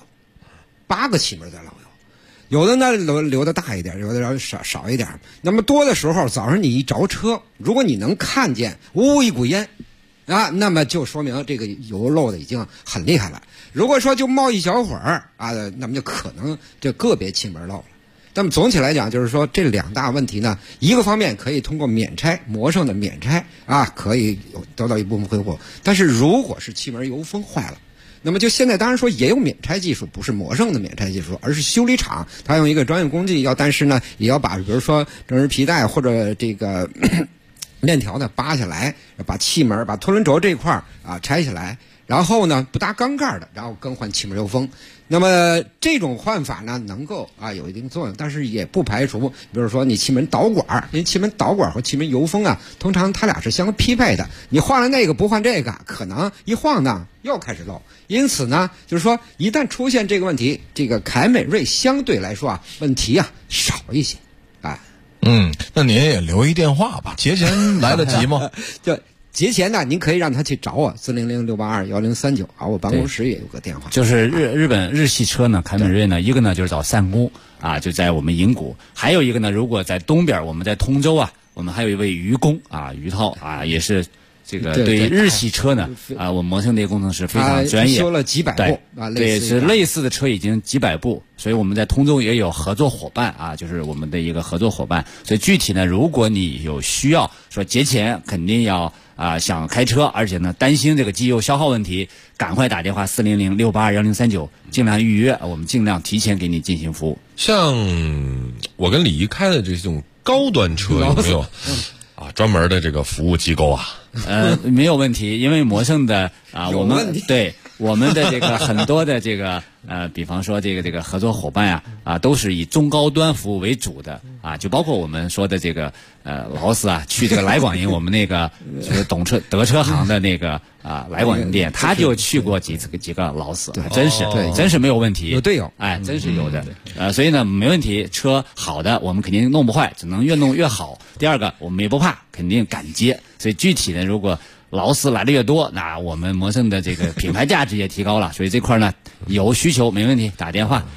，8个气门在漏油。有的呢留的大一点，有的少一点。那么多的时候，早上你一着车，如果你能看见一股烟那么就说明这个油漏的已经很厉害了。如果说就冒一小会儿那么就可能这个别气门漏了。那么总体来讲，就是说这2大问题呢，一个方面可以通过免拆魔圣的免拆可以得到一部分恢复，但是如果是气门油封坏了，那么就现在当然说也有免拆技术，不是魔圣的免拆技术，而是修理厂它用一个专业工具但是呢也要把比如说正时皮带或者这个链条呢扒下来，把气门把拖轮轴这一块拆下来，然后呢不搭钢盖的，然后更换气门油封。那么这种换法呢能够有一定作用，但是也不排除比如说你气门导管，因为气门导管和气门油封通常它俩是相匹配的，你换了那个不换这个，可能一晃荡又开始漏。因此呢就是说一旦出现这个问题，这个凯美瑞相对来说问题少一些。 那您也留一电话吧，节前来得及吗？ 就节前呢，您可以让他去找我400-682-1039我办公室也有个电话。 就是日系车呢，凯美瑞呢，一个呢就是找三公就在我们银谷，还有一个呢，如果在东边，我们在通州我们还有一位于工于涛也是这个对于日系车呢我们魔圣的工程师非常专业， 修了几百部对，是类似的车已经几百部，所以我们在通州也有合作伙伴就是我们的一个合作伙伴。所以具体呢，如果你有需要说节前肯定要想开车，而且呢担心这个机油消耗问题，赶快打电话400-682-1039，尽量预约，我们尽量提前给你进行服务。 像我跟李怡开的这种高端车有没有专门的这个服务机构没有问题，因为魔圣的我们对我们的这个很多的这个比方说这个合作伙伴都是以中高端服务为主的就包括我们说的这个劳斯去这个来广营我们那个就是德车行的那个来广营店，他就去过几个劳斯，真是没有问题， 有队友， 真是有的所以呢没问题，车好的我们肯定弄不坏，只能越弄越好。第二个我们也不怕，肯定敢接。所以具体的如果劳斯来的越多，那我们魔圣的这个品牌价值也提高了。所以这块呢有需求没问题，打电话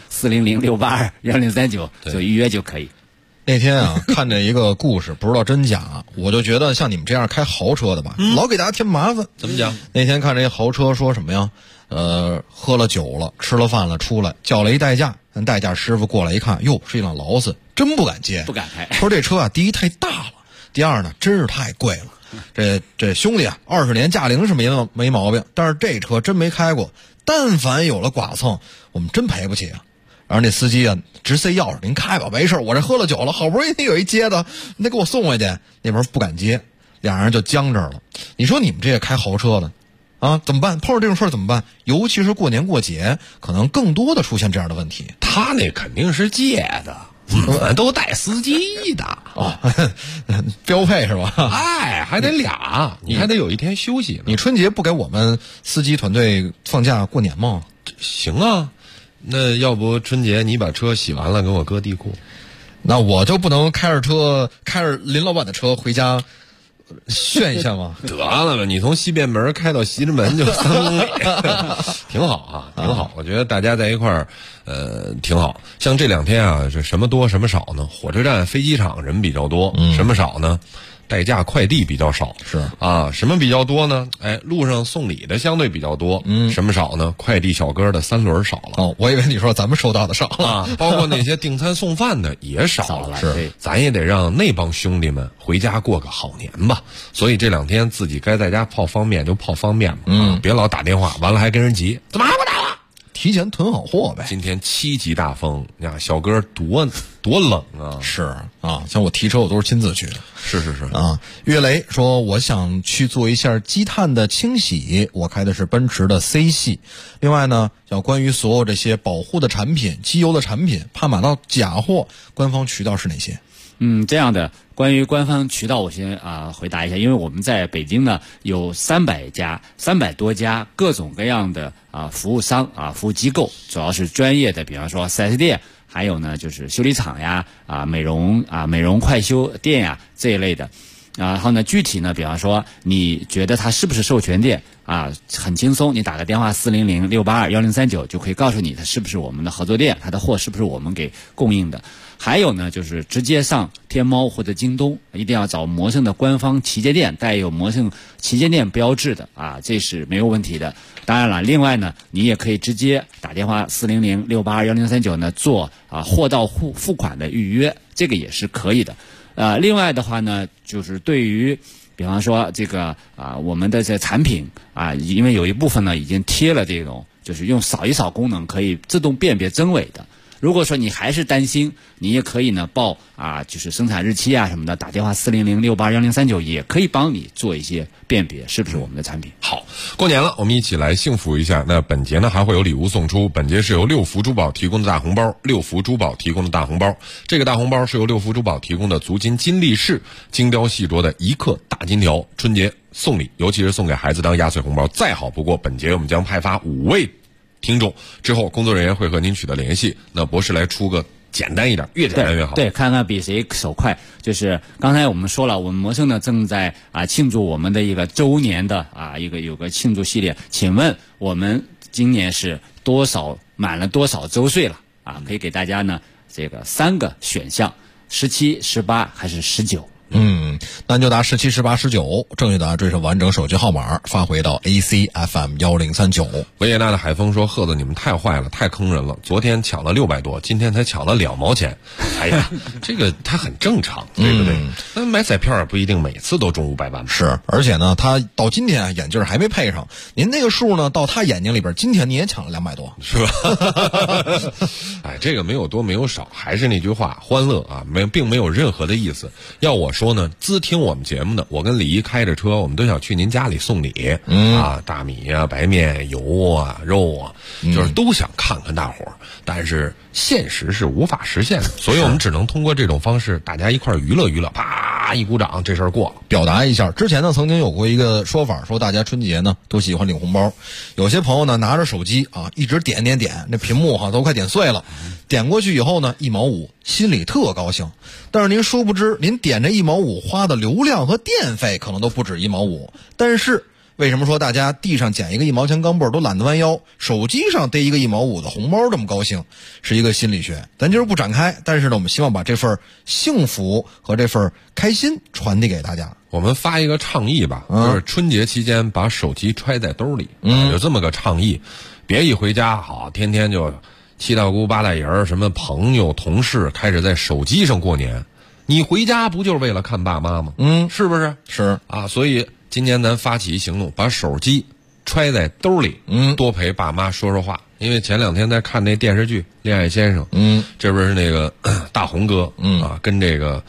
400-682-1039就预约就可以。 那天看见一个故事，不知道真假，我就觉得像你们这样开豪车的吧，老给大家添麻烦。 怎么讲？ 那天看这些豪车说什么呀？喝了酒了，吃了饭了，出来叫了一代驾，代驾师傅过来一看，哟，是一辆劳斯，真不敢接， 不敢开。 说这车第一太大了，第二呢真是太贵了。 这兄弟啊，20年驾龄是没毛病，但是这车真没开过，但凡有了剐蹭，我们真赔不起啊。然后那司机啊直塞钥匙，您开吧，没事，我这喝了酒了，好不容易有一接的，你得给我送回去。那边不敢接，俩人就僵这儿了。你说你们这些开豪车的啊，怎么办？碰上这种事儿怎么办？尤其是过年过节，可能更多的出现这样的问题。 他那肯定是借的，我们都带司机的啊，标配是吧？ 哎，还得俩，你还得有一天休息呢。 你春节不给我们司机团队放假过年吗？ 行啊，那要不春节你把车洗完了给我搁地库， 那我就不能开着林老板的车回家炫一下吗？ 得了吧，你从西便门开到西直门就3公里，挺好啊，挺好。我觉得大家在一块儿，挺好。像这2天啊，这什么多什么少呢？火车站、飞机场人比较多，什么少呢？代驾快递比较少， 是啊，什么比较多呢？哎，路上送礼的相对比较多，什么少呢？快递小哥的3轮少了。 哦，我以为你说咱们收到的少了啊，包括那些订餐送饭的也少了。是，咱也得让那帮兄弟们回家过个好年吧。所以这2天自己该在家泡方便就泡方便嘛，别老打电话，完了还跟人急，怎么还不打了？ 提前囤好货呗。 今天7级大风，你看小哥多冷啊！ 是啊，像我提车我都是亲自去的。 是啊。岳雷说，我想去做一下积碳的清洗，我开的是奔驰的 C 系。另外呢，要关于所有这些保护的产品、机油的产品，怕买到假货，官方渠道是哪些？ 这样的关于官方渠道，我先回答一下，因为我们在北京呢有300多家各种各样的服务商服务机构，主要是专业的，比方说 4S 店，还有呢就是修理厂呀美容快修店呀这一类的。然后呢，具体呢，比方说你觉得它是不是授权店很轻松，你打个电话400-682-1039就可以告诉你它是不是我们的合作店，它的货是不是我们给供应的。还有呢，就是直接上天猫或者京东，一定要找魔圣的官方旗舰店，带有魔圣旗舰店标志的这是没有问题的。当然了，另外呢，你也可以直接打电话400-682-1039呢做货到付款的预约，这个也是可以的。另外的话呢，就是对于比方说这个我们的这产品因为有一部分呢已经贴了这种就是用扫一扫功能可以自动辨别真伪的。如果说你还是担心，你也可以呢报就是生产日期什么的，打电话400-682-1039也可以帮你做一些辨别是不是我们的产品。 好，过年了，我们一起来幸福一下。那本节呢还会有礼物送出，本节是由六福珠宝提供的大红包，六福珠宝提供的大红包。这个大红包是由六福珠宝提供的足金金力士精雕细琢的1克大金条，春节送礼，尤其是送给孩子当压岁红包，再好不过。本节我们将派发5位听众，之后工作人员会和您取得联系。那博士来出个简单一点，越简单越好。 对，看看比谁手快。就是刚才我们说了，我们魔圣呢正在庆祝我们的一个周年的有个庆祝系列。请问我们今年是满了多少周岁了可以给大家呢这个3个选项：17、18还是19？ 那你就答17、18、19，正确答案追上完整手机号码，发回到 ACFM1039。 维也纳的海风说：“鹤子，你们太坏了，太坑人了！昨天抢了600多，今天才抢了2毛钱。哎呀，这个他很正常，对不对？那买彩票也不一定每次都中500万。 是，而且呢，他到今天眼镜还没配上，您那个数呢，到他眼睛里边，今天你也抢了200多， 是吧？哎，这个没有多没有少，还是那句话，欢乐并没有任何的意思。要我说呢，自听我们节目的，我跟李一开着车，我们都想去您家里送礼，大米白面、油肉就是都想看看大伙儿，但是现实是无法实现的，所以我们只能通过这种方式，大家一块娱乐娱乐，啪一鼓掌，这事儿过了， 表达一下。之前呢，曾经有过一个说法，说大家春节呢都喜欢领红包，有些朋友呢拿着手机一直点，那屏幕都快点碎了，点过去以后呢1毛5，心里特高兴。但是您殊不知，您点这1毛5花的流量和电费可能都不止1毛5。但是为什么说大家地上捡一个1毛钱钢镚都懒得弯腰，手机上逮一个1毛5的红包这么高兴？是一个心理学，咱今儿不展开。但是呢，我们希望把这份幸福和这份开心传递给大家。 我们发一个倡议吧，就是春节期间把手机揣在兜里，有这么个倡议，别一回家天天就7大姑8大姨什么朋友同事开始在手机上过年， 你回家不就是为了看爸妈吗？是不是？ 是啊，所以今年咱发起一行动，把手机揣在兜里，多陪爸妈说说话。因为前2天在看那电视剧《恋爱先生》，这不是那个大红哥，跟这个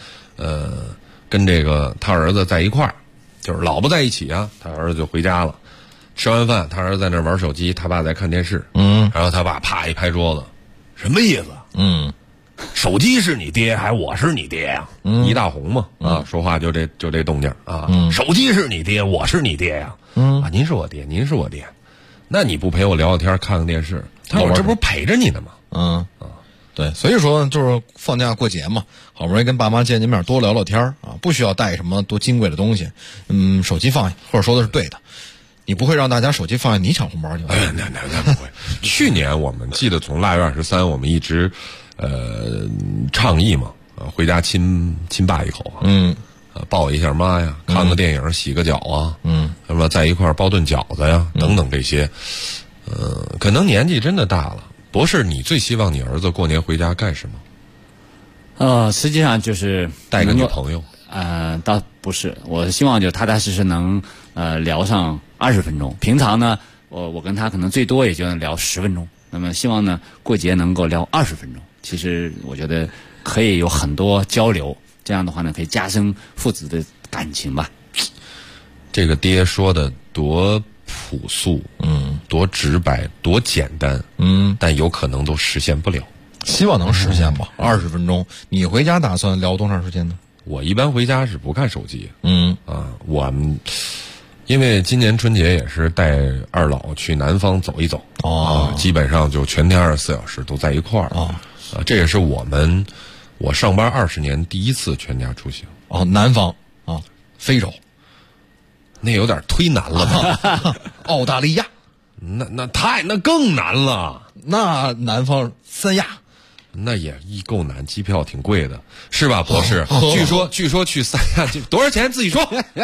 他儿子在一块儿，就是老婆在一起啊，他儿子就回家了。吃完饭，他儿子在那玩手机，他爸在看电视，然后他爸啪一拍桌子，什么意思？手机是你爹还是我是你爹呀？一大红嘛，说话就这动静啊，手机是你爹，我是你爹呀，啊，您是我爹，您是我爹，那你不陪我聊聊天，看看电视，我这不是陪着你呢吗？ 对，所以说就是放假过节嘛，好不容易跟爸妈见见面，多聊聊天啊，不需要带什么多金贵的东西，手机放下，或者说的是对的。你不会让大家手机放下你抢红包去吧？ 那不会。去年我们记得从腊月23，我们一直倡议嘛，回家亲爸一口啊，抱一下妈呀，看个电影，洗个脚啊，什么在一块儿包顿饺子呀，等等这些。可能年纪真的大了，博士，你最希望你儿子过年回家干什么？实际上就是带个女朋友。 倒不是，我希望就踏踏实实能聊上20分钟。平常呢，我跟他可能最多也就能聊10分钟。那么希望呢，过节能够聊20分钟。其实我觉得可以有很多交流，这样的话呢，可以加深父子的感情吧。 这个爹说的多朴素，多直白，多简单，但有可能都实现不了。 希望能实现吧。20分钟，你回家打算聊多长时间呢？ 我一般回家是不看手机。我们因为今年春节也是带二老去南方走一走，基本上就全天24小时都在一块儿。这也是我上班20年第一次全家出行。 南方啊，非洲， 那有点忒难了吧？ 澳大利亚， 那更难了。 那南方三亚。 那也够难，机票挺贵的，是吧，博士？据说去三亚多少钱？自己说。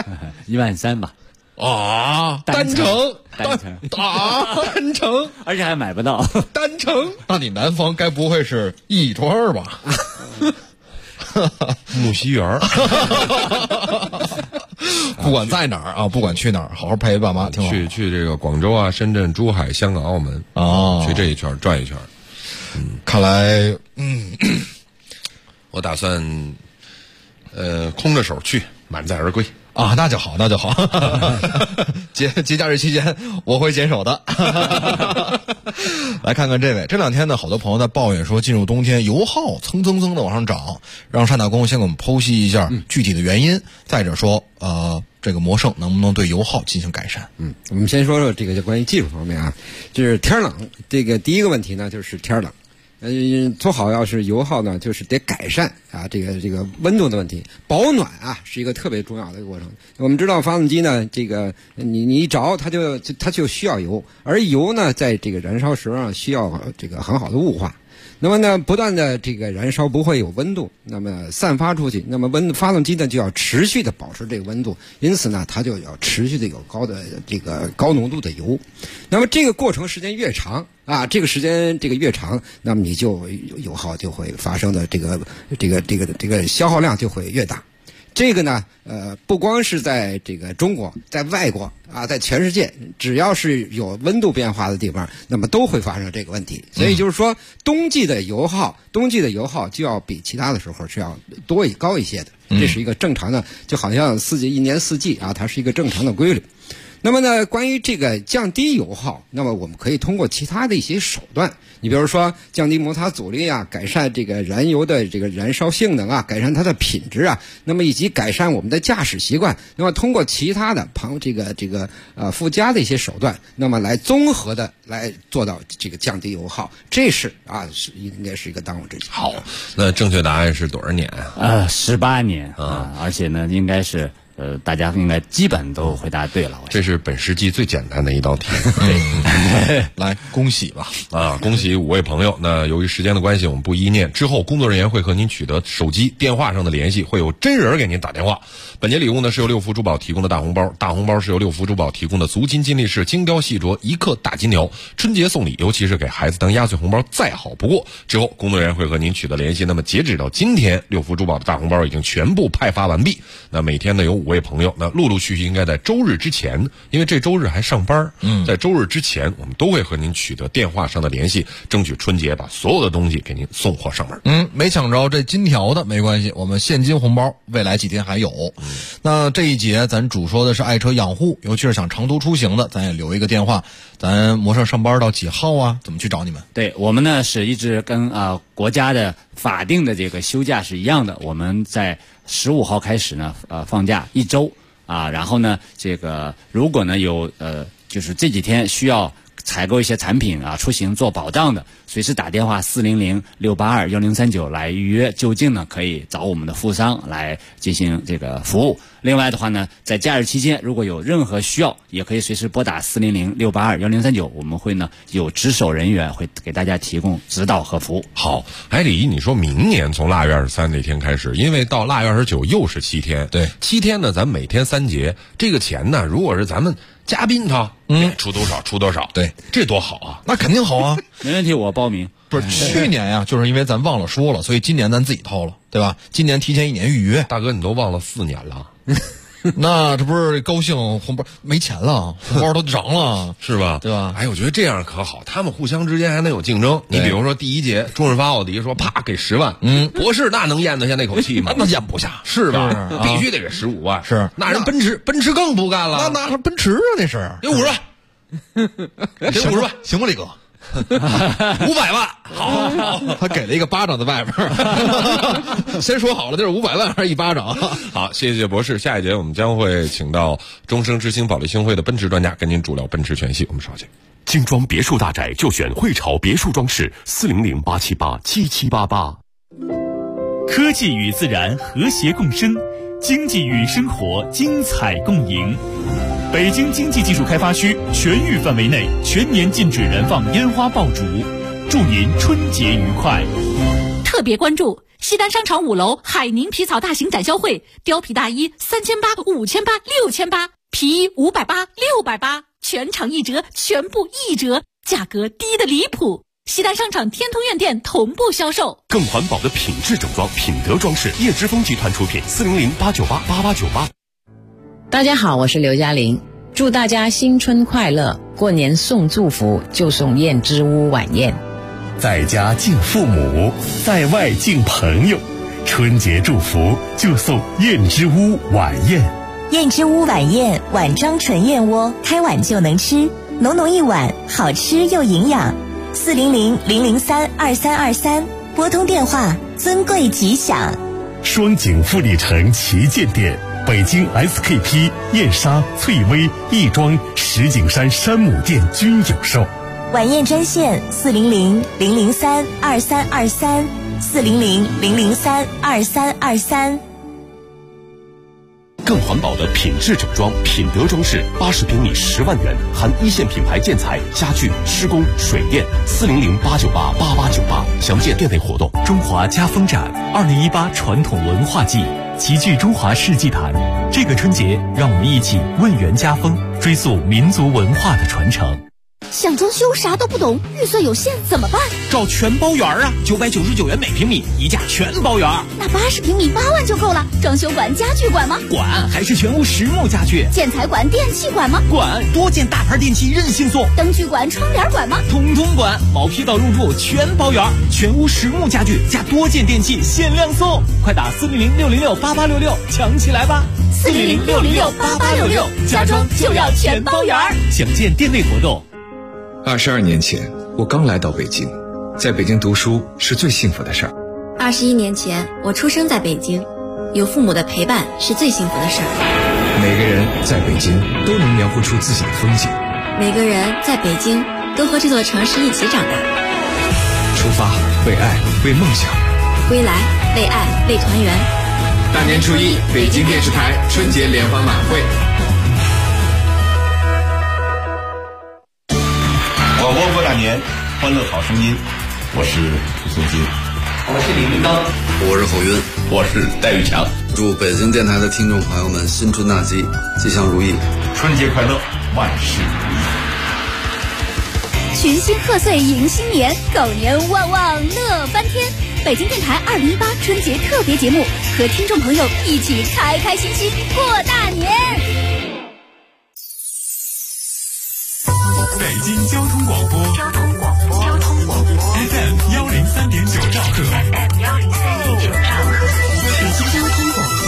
13000吧。 单程， 而且还买不到单程。那你南方该不会是1拖2吧？ 木樨园。 不管在哪儿啊，不管去哪儿，好好陪爸妈，挺好。 去这个广州啊、深圳、珠海、香港、澳门去这一圈转一圈。 看来， 我打算，空着手去，满载而归啊，那就好。节假日期间我会坚守的。来看看这位，这2天呢，好多朋友在抱怨说，进入冬天油耗蹭的往上涨，让单大公先给我们剖析一下具体的原因。再者说，这个魔圣能不能对油耗进行改善？ 我们先说说这个关于技术方面啊，就是天冷，这个第一个问题呢就是天冷。做好要是油耗呢，就是得改善啊，这个温度的问题，保暖啊是一个特别重要的一个过程。我们知道发动机呢，这个你一着它就需要油，而油呢在这个燃烧时啊需要这个很好的雾化。那么呢，不断的这个燃烧不会有温度，那么散发出去，那么发动机呢就要持续的保持这个温度，因此呢，它就要持续的有高浓度的油。那么这个过程时间越长啊，这个时间越长，那么你就油耗就会发生的这个消耗量就会越大。这个呢，不光是在这个中国，在外国啊，在全世界，只要是有温度变化的地方，那么都会发生这个问题。所以就是说，冬季的油耗就要比其他的时候是要高一些的，这是一个正常的，就好像一年四季啊，它是一个正常的规律。那么呢，关于这个降低油耗，那么我们可以通过其他的一些手段，你比如说降低摩擦阻力啊，改善这个燃油的这个燃烧性能啊，改善它的品质啊，那么以及改善我们的驾驶习惯，那么通过其他的附加的一些手段，那么来综合的来做到这个降低油耗，这是应该是一个当务之急。 好，那正确答案是多少年啊？ 18年啊，而且呢，应该是大家应该基本都回答对了。 这是本世纪最简单的一道题。 对，来恭喜吧！ 恭喜5位朋友。那由于时间的关系，我们不一念。之后工作人员会和您取得手机、电话上的联系，会有真人给您打电话。本节礼物呢是由六福珠宝提供的大红包，大红包是由六福珠宝提供的足金金利饰精雕细琢1克大金条，春节送礼，尤其是给孩子当压岁红包再好不过。之后工作人员会和您取得联系。那么截止到今天，六福珠宝的大红包已经全部派发完毕。那每天呢有5位朋友，那陆陆续续应该在周日之前，因为这周日还上班，在周日之前我们都会和您取得电话上的联系，争取春节把所有的东西给您送货上门。 没抢着这金条的没关系，我们现金红包未来几天还有。那这一节咱主说的是爱车养护，尤其是想长途出行的，咱也留一个电话。咱模上上班到几号啊？怎么去找你们？ 对，我们呢是一直跟国家的法定的这个休假是一样的，我们在15号开始呢放假1周然后呢这个如果呢有就是这几天需要采购一些产品出行做保障的，随时打电话400-682-1039来预约，就近呢可以找我们的服务商来进行这个服务。另外的话呢，在假日期间如果有任何需要，也可以随时拨打400-682-1039，我们会呢有值守人员会给大家提供指导和服务。 好，李姨，你说明年从腊月23那天开始，因为到腊月29又是7天， 对 ，7天呢咱每天3节，这个钱呢如果是咱们嘉宾出多少， 对， 这多好啊！ 那肯定好啊， 没问题，我报名。 不是去年呀，就是因为咱忘了说了，所以今年咱自己掏了，对吧？今年提前1年预约。 大哥，你都忘了4年了。 那这不是高兴，红包没钱了，红包都涨了， 是吧？ 对吧？ 我觉得这样可好，他们互相之间还能有竞争。你比如说第一节周润发、奥迪说啪给10万，博士那能咽得下那口气吗？ 那咽不下， 是吧？必须得给15万。 是， 那人奔驰更不干了， 那奔驰那是给50万，给50万， 行吗，李哥 ？500万，好， 他给了一个巴掌在外边。先说好了，就是500万还是1巴掌？ 好，谢谢博士。下一节我们将会请到终生之星保利星汇的奔驰专家跟您主聊奔驰全系。我们稍见。 精装别墅大宅就选汇潮别墅装饰，400-878-7788。 科技与自然和谐共生，经济与生活精彩共赢。北京经济技术开发区全域范围内全年禁止燃放烟花爆竹，祝您春节愉快。 特别关注西单商场5楼海宁皮草大型展销会，貂皮大衣3800、5800、6800，皮衣580、680，全场1折，全部1折，价格低得离谱。西单商场天通苑店同步销售。 更环保的品质整装，品德装饰，叶之峰集团出品，400-898-8898。 大家好，我是刘嘉玲，祝大家新春快乐，过年送祝福就送燕之屋晚宴。 在家敬父母，在外敬朋友，春节祝福就送燕之屋晚宴。 燕之屋晚宴，碗装纯燕窝，开碗就能吃，浓浓一碗，好吃又营养。400-003-2323，拨通电话，尊贵吉祥。 双井富力城旗舰店，北京 SKP、燕莎、翠微、亦庄、石景山山姆店均有售。 晚宴专线400-003-2323，400-003-2323。 更环保的品质整装，品德装饰，80平米10万元，含一线品牌建材、家具、施工、水电，400-898-8898，详见店内活动。 中华家风展2018传统文化季，齐聚中华世纪坛。这个春节，让我们一起问源家风，追溯民族文化的传承。 想装修啥都不懂，预算有限怎么办？ 找全包圆啊，999元每平米，一价全包圆。 那80平米8万就够了。装修管、家具管吗？ 管，还是全屋实木家具。 建材管、电器管吗？ 管，多件大牌电器任性送。 灯具管、窗帘管吗？ 统统管，毛坯到入住全包圆，全屋实木家具加多件电器限量送，快打400-606-8866抢起来吧 ！400-606-8866，家装就要全包圆。 详见店内活动。 22年前，我刚来到北京，在北京读书是最幸福的事儿。 21年前，我出生在北京，有父母的陪伴是最幸福的事儿。 每个人在北京都能描绘出自己的风景， 每个人在北京都和这座城市一起长大。 出发，为爱，为梦想； 归来，为爱，为团圆。 大年初一，北京电视台春节联欢晚会。 广播过大年，欢乐好声音。我是涂松金， 我是李明刚， 我是侯云， 我是戴玉强。 祝北京电台的听众朋友们新春大吉，吉祥如意， 春节快乐，万事如意。 群星贺岁迎新年，狗年旺旺乐翻天。北京电台2018春节特别节目，和听众朋友一起开开心心过大年。 北京交通广播，FM 103.9兆赫，北京交通广播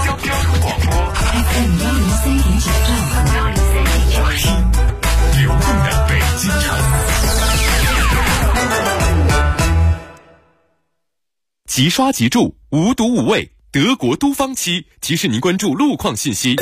，FM 103.9兆赫，流动的北京城。 即刷即住，无毒无味，德国都方漆提示您关注路况信息。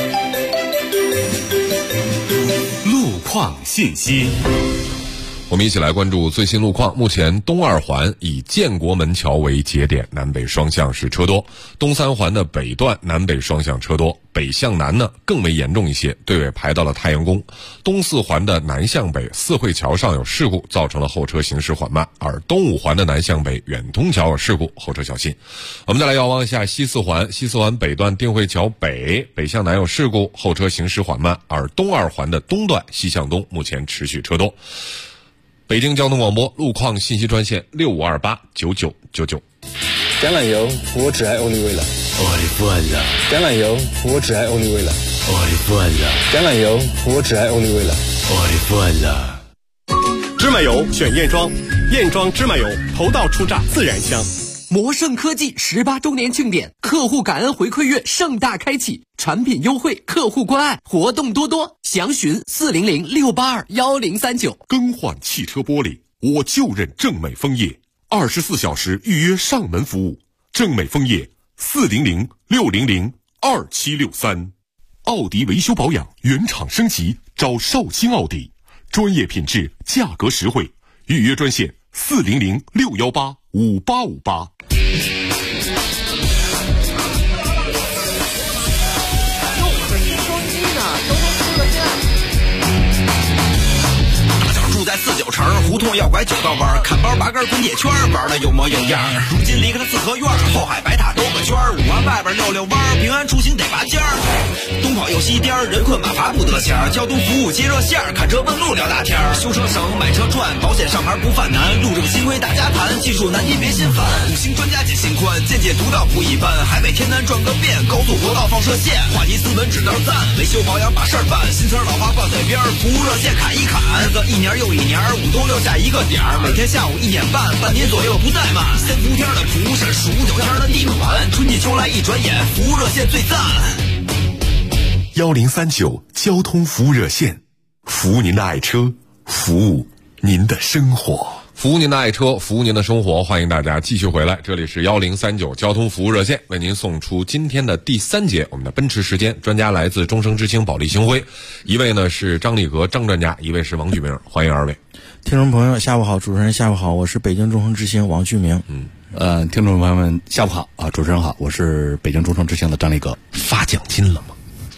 路况信息。 我们一起来关注最新路况。目前东二环以建国门桥为节点，南北双向是车多；东三环的北段南北双向车多，北向南呢更为严重一些，队尾排到了太阳宫。东四环的南向北四惠桥上有事故，造成了后车行驶缓慢；而东五环的南向北远通桥有事故，后车小心。我们再来遥望一下西四环，西四环北段定慧桥北向南有事故，后车行驶缓慢；而东二环的东段西向东目前持续车多。北京交通广播路况信息专线65289999。 橄榄油，我只爱欧丽薇了。 爱惯了。 橄榄油，我只爱欧丽薇了。 爱惯了。 橄榄油，我只爱欧丽薇了。 爱惯了。 芝麻油选燕庄，燕庄芝麻油头道出榨自然香。 魔盛科技18周年庆典，客户感恩回馈月盛大开启，产品优惠，客户关爱，活动多多，详询400-682-1039。 更换汽车玻璃，我就认正美枫叶，24小时预约上门服务。正美枫叶400-600-2763。奥迪维修保养原厂升级，找绍兴奥迪，专业品质，价格实惠。预约专线400-618-5858。 住在49城，胡同要拐9道弯，看包拔根滚铁圈，玩的有模有样。如今离开了四合院，后海白塔兜个圈，5环外边溜弯，平安出行得拔尖儿。东跑又西颠，人困马乏不得闲，交通服务接热线，看车问路聊大天。修车省，买车赚，保险上牌不犯难，路政新规大家谈，技术难题别心烦。5星专家解心宽，见解独到不一般，海北天南转个遍，高速国道放射线，话题斯文指道赞，维修保养把事儿办，新词老话放嘴边，服务热线砍一砍，日子一年又一年，5都6下一个点儿，每天下午1点半，半年左右不怠慢。3伏天的蒲是数9天的地暖，春季秋来一转眼，服务热线最赞。 1039交通服务热线，服务您的爱车，服务您的生活。 服务您的爱车，服务您的生活，欢迎大家继续回来，这里是1039交通服务热线，为您送出今天的第3节我们的奔驰时间。专家来自终生之星保利星辉，一位呢是张立格张专家，一位是王巨明，欢迎二位。 听众朋友下午好，主持人下午好，我是北京终生之星王巨明。 听众朋友们下午好啊，主持人好，我是北京终生之星的张立格。 发奖金了吗？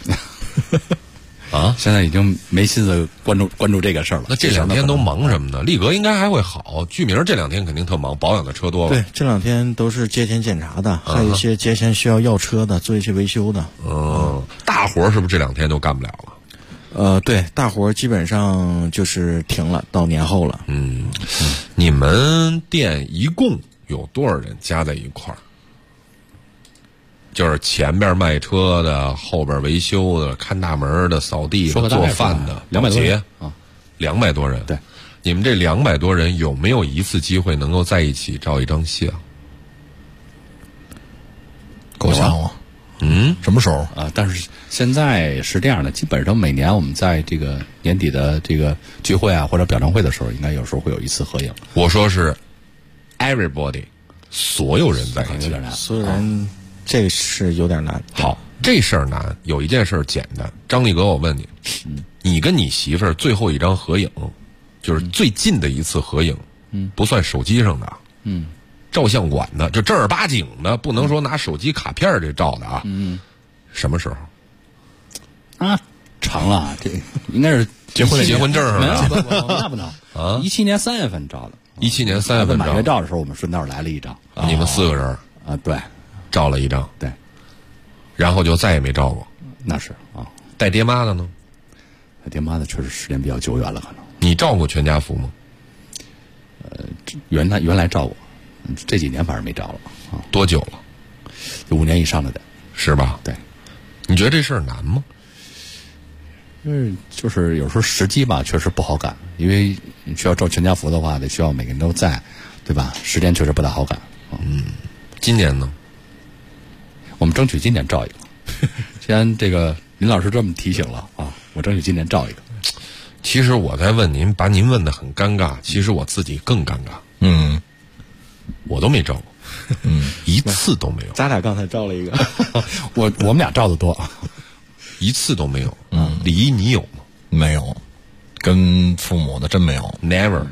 啊， 现在已经没心思关注这个事儿了。 那这2天都忙什么呢？立格应该还会好，巨明这2天肯定特忙，保养的车多了。 对，这2天都是节前检查的，还有一些节前需要要车的，做一些维修的。 大活是不是这2天都干不了了？ 对，大活基本上就是停了，到年后了。 你们店一共有多少人加在一块儿？就是前边卖车的，后边维修的，看大门的，扫地的，做饭的 ，200多人啊 ，200多人。 对， 你们这200多人有没有一次机会能够在一起照一张相？ 够呛吗？什么时候啊？但是现在是这样的，基本上每年我们在这个年底的这个聚会啊或者表彰会的时候，应该有时候会有一次合影。 我说是 everybody， 所有人在一起， 有点难， 所有人。这是有点难。 好，这事儿难，有一件事简单。张立格，我问你，你跟你媳妇儿最后一张合影，就是最近的一次合影，不算手机上的， 照相馆的，就正儿八经的，不能说拿手机卡片这照的啊。什么时候？ 啊，长了，这应该是结婚证是吧？ 那不能啊！17年3月份照的 ，17年3月份满月照的时候，我们顺道来了一张。 你们4个人啊，对， 照了一张， 对， 然后就再也没照过。 那是啊， 带爹妈的呢？ 带爹妈的确实时间比较久远了，可能。 你照过全家福吗？ 原来照过，这几年反正没照了啊。 多久了 ？5年以上了得， 是吧？ 对。 你觉得这事儿难吗？ 就是有时候时机吧，确实不好赶，因为你需要照全家福的话，得需要每个人都在，对吧？时间确实不大好赶。 今年呢？ 我们争取今年照一个。既然这个林老师这么提醒了啊，我争取今年照一个。 其实我在问您，把您问得很尴尬，其实我自己更尴尬。我都没照过，一次都没有。 咱俩刚才照了一个， 我们俩照的多， 一次都没有。李一，你有吗？ 没有，跟父母的真没有 ，never。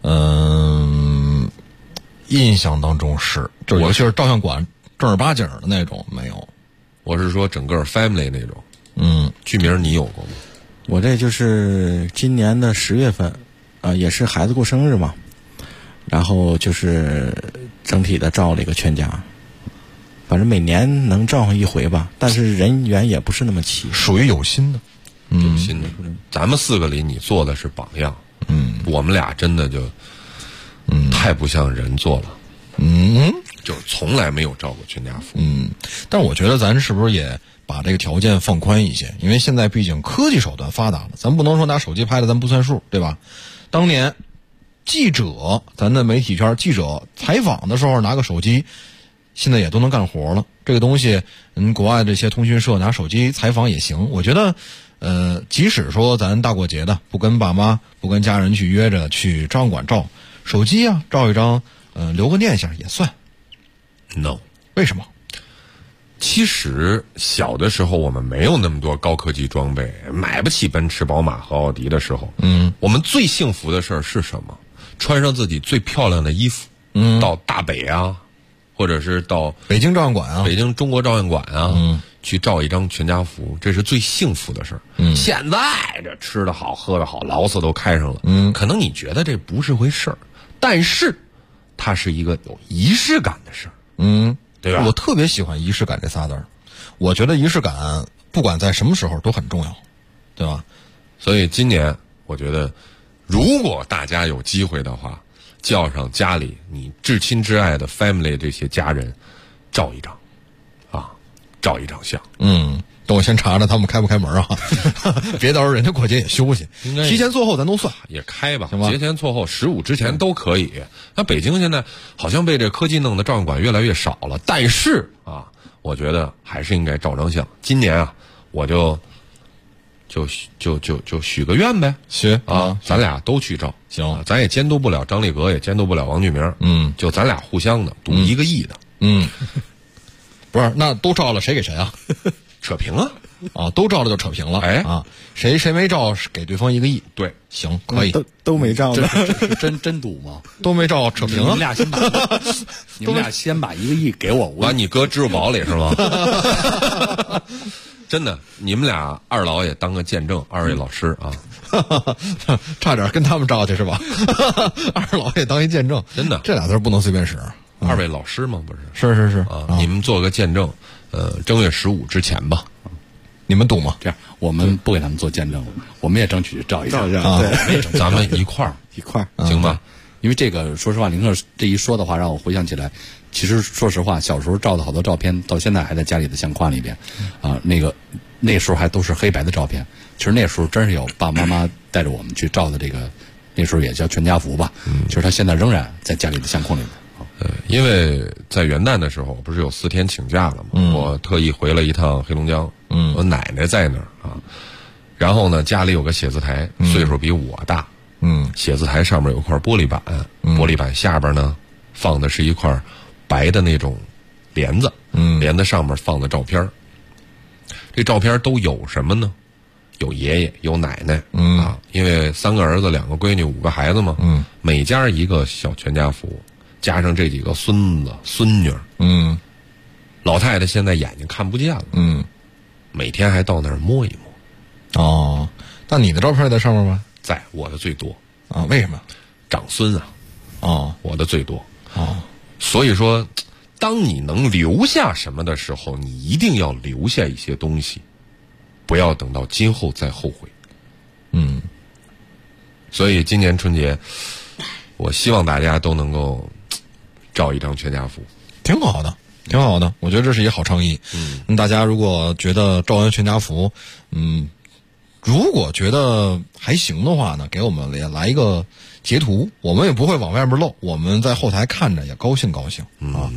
印象当中是，就尤其是照相馆正儿八经的那种没有。 我是说整个 family 那种。居明你有过吗？ 我这就是今年的10月份，也是孩子过生日嘛，然后就是整体的照了一个全家，反正每年能照上一回吧，但是人员也不是那么齐， 属于有心的， 有心的。咱们4个里，你做的是榜样，我们俩真的就，太不像人做了，就是从来没有照过全家福， 但我觉得咱是不是也把这个条件放宽一些？因为现在毕竟科技手段发达了，咱不能说拿手机拍的咱不算数，对吧？当年记者，咱的媒体圈记者采访的时候拿个手机，现在也都能干活了。这个东西，国外这些通讯社拿手机采访也行。我觉得，即使说咱大过节的不跟爸妈、不跟家人去约着去照相馆照，手机啊照一张，留个念想也算。 No， 为什么？ 其实小的时候我们没有那么多高科技装备，买不起奔驰、宝马和奥迪的时候，我们最幸福的事儿是什么？穿上自己最漂亮的衣服，到大北啊，或者是到北京照相馆啊， 北京中国照相馆啊，去照一张全家福，这是最幸福的事儿。现在这吃得好、喝得好，牢骚都开上了，可能你觉得这不是回事儿，但是它是一个有仪式感的事儿，对吧？ 我特别喜欢仪式感这仨字儿，我觉得仪式感不管在什么时候都很重要，对吧？ 所以今年我觉得，如果大家有机会的话，叫上家里你至亲至爱的 family 这些家人，照一张，照一张相。 等我先查查他们开不开门啊，别到时候人家过节也休息，提前做后咱都算也开吧， 行吧？ 节前做后15之前都可以。那北京现在好像被这科技弄的照相馆越来越少了，但是我觉得还是应该照张相。今年我就许个愿呗， 行咱俩都去照， 行， 咱也监督不了张立革，也监督不了王俊明，就咱俩互相的赌1个亿的， 不是，那都照了谁给谁啊？ 扯平了都照了就扯平了，谁没照给对方1个亿， 对， 行，可以， 都没照呢， 真赌吗？ 都没照扯平了， 你们俩先把1个亿给我， 把你搁支付宝里是吗？真的，你们俩二老也当个见证，二位老师啊， 差点跟他们照去是吧？二老也当一见证， 真的， 这俩字不能随便使。 二位老师吗？不是， 是你们做个见证，正月15之前吧， 你们赌吗？ 这样，我们不给他们做见证，我们也争取照一张， 对，咱们一块儿行吧？ 因为这个，说实话，林克这一说的话，让我回想起来，其实说实话，小时候照的好多照片，到现在还在家里的相框里边，那时候还都是黑白的照片。其实那时候真是有爸爸妈妈带着我们去照的这个，那时候也叫全家福吧。其实他现在仍然在家里的相框里面。 因为在元旦的时候不是有4天请假了吗？我特意回了一趟黑龙江，我奶奶在那儿然后呢，家里有个写字台，岁数比我大，写字台上面有块玻璃板，玻璃板下边呢放的是一块白的那种帘子，帘子上面放的照片，这照片都有什么呢？有爷爷，有奶奶，因为3个儿子2个闺女5个孩子嘛，每家一个小全家福， 加上这几个孙子孙女，老太太现在眼睛看不见了，每天还到那儿摸一摸。 哦，那你的照片在上面吗？ 在，我的最多啊。为什么？ 长孙啊。 哦， 我的最多。 哦， 所以说，当你能留下什么的时候，你一定要留下一些东西，不要等到今后再后悔。所以今年春节，我希望大家都能够照一张全家福， 挺好的，挺好的。我觉得这是一个好倡议。大家如果觉得照完全家福，如果觉得还行的话呢，给我们也来一个截图，我们也不会往外面露，我们在后台看着也高兴高兴啊。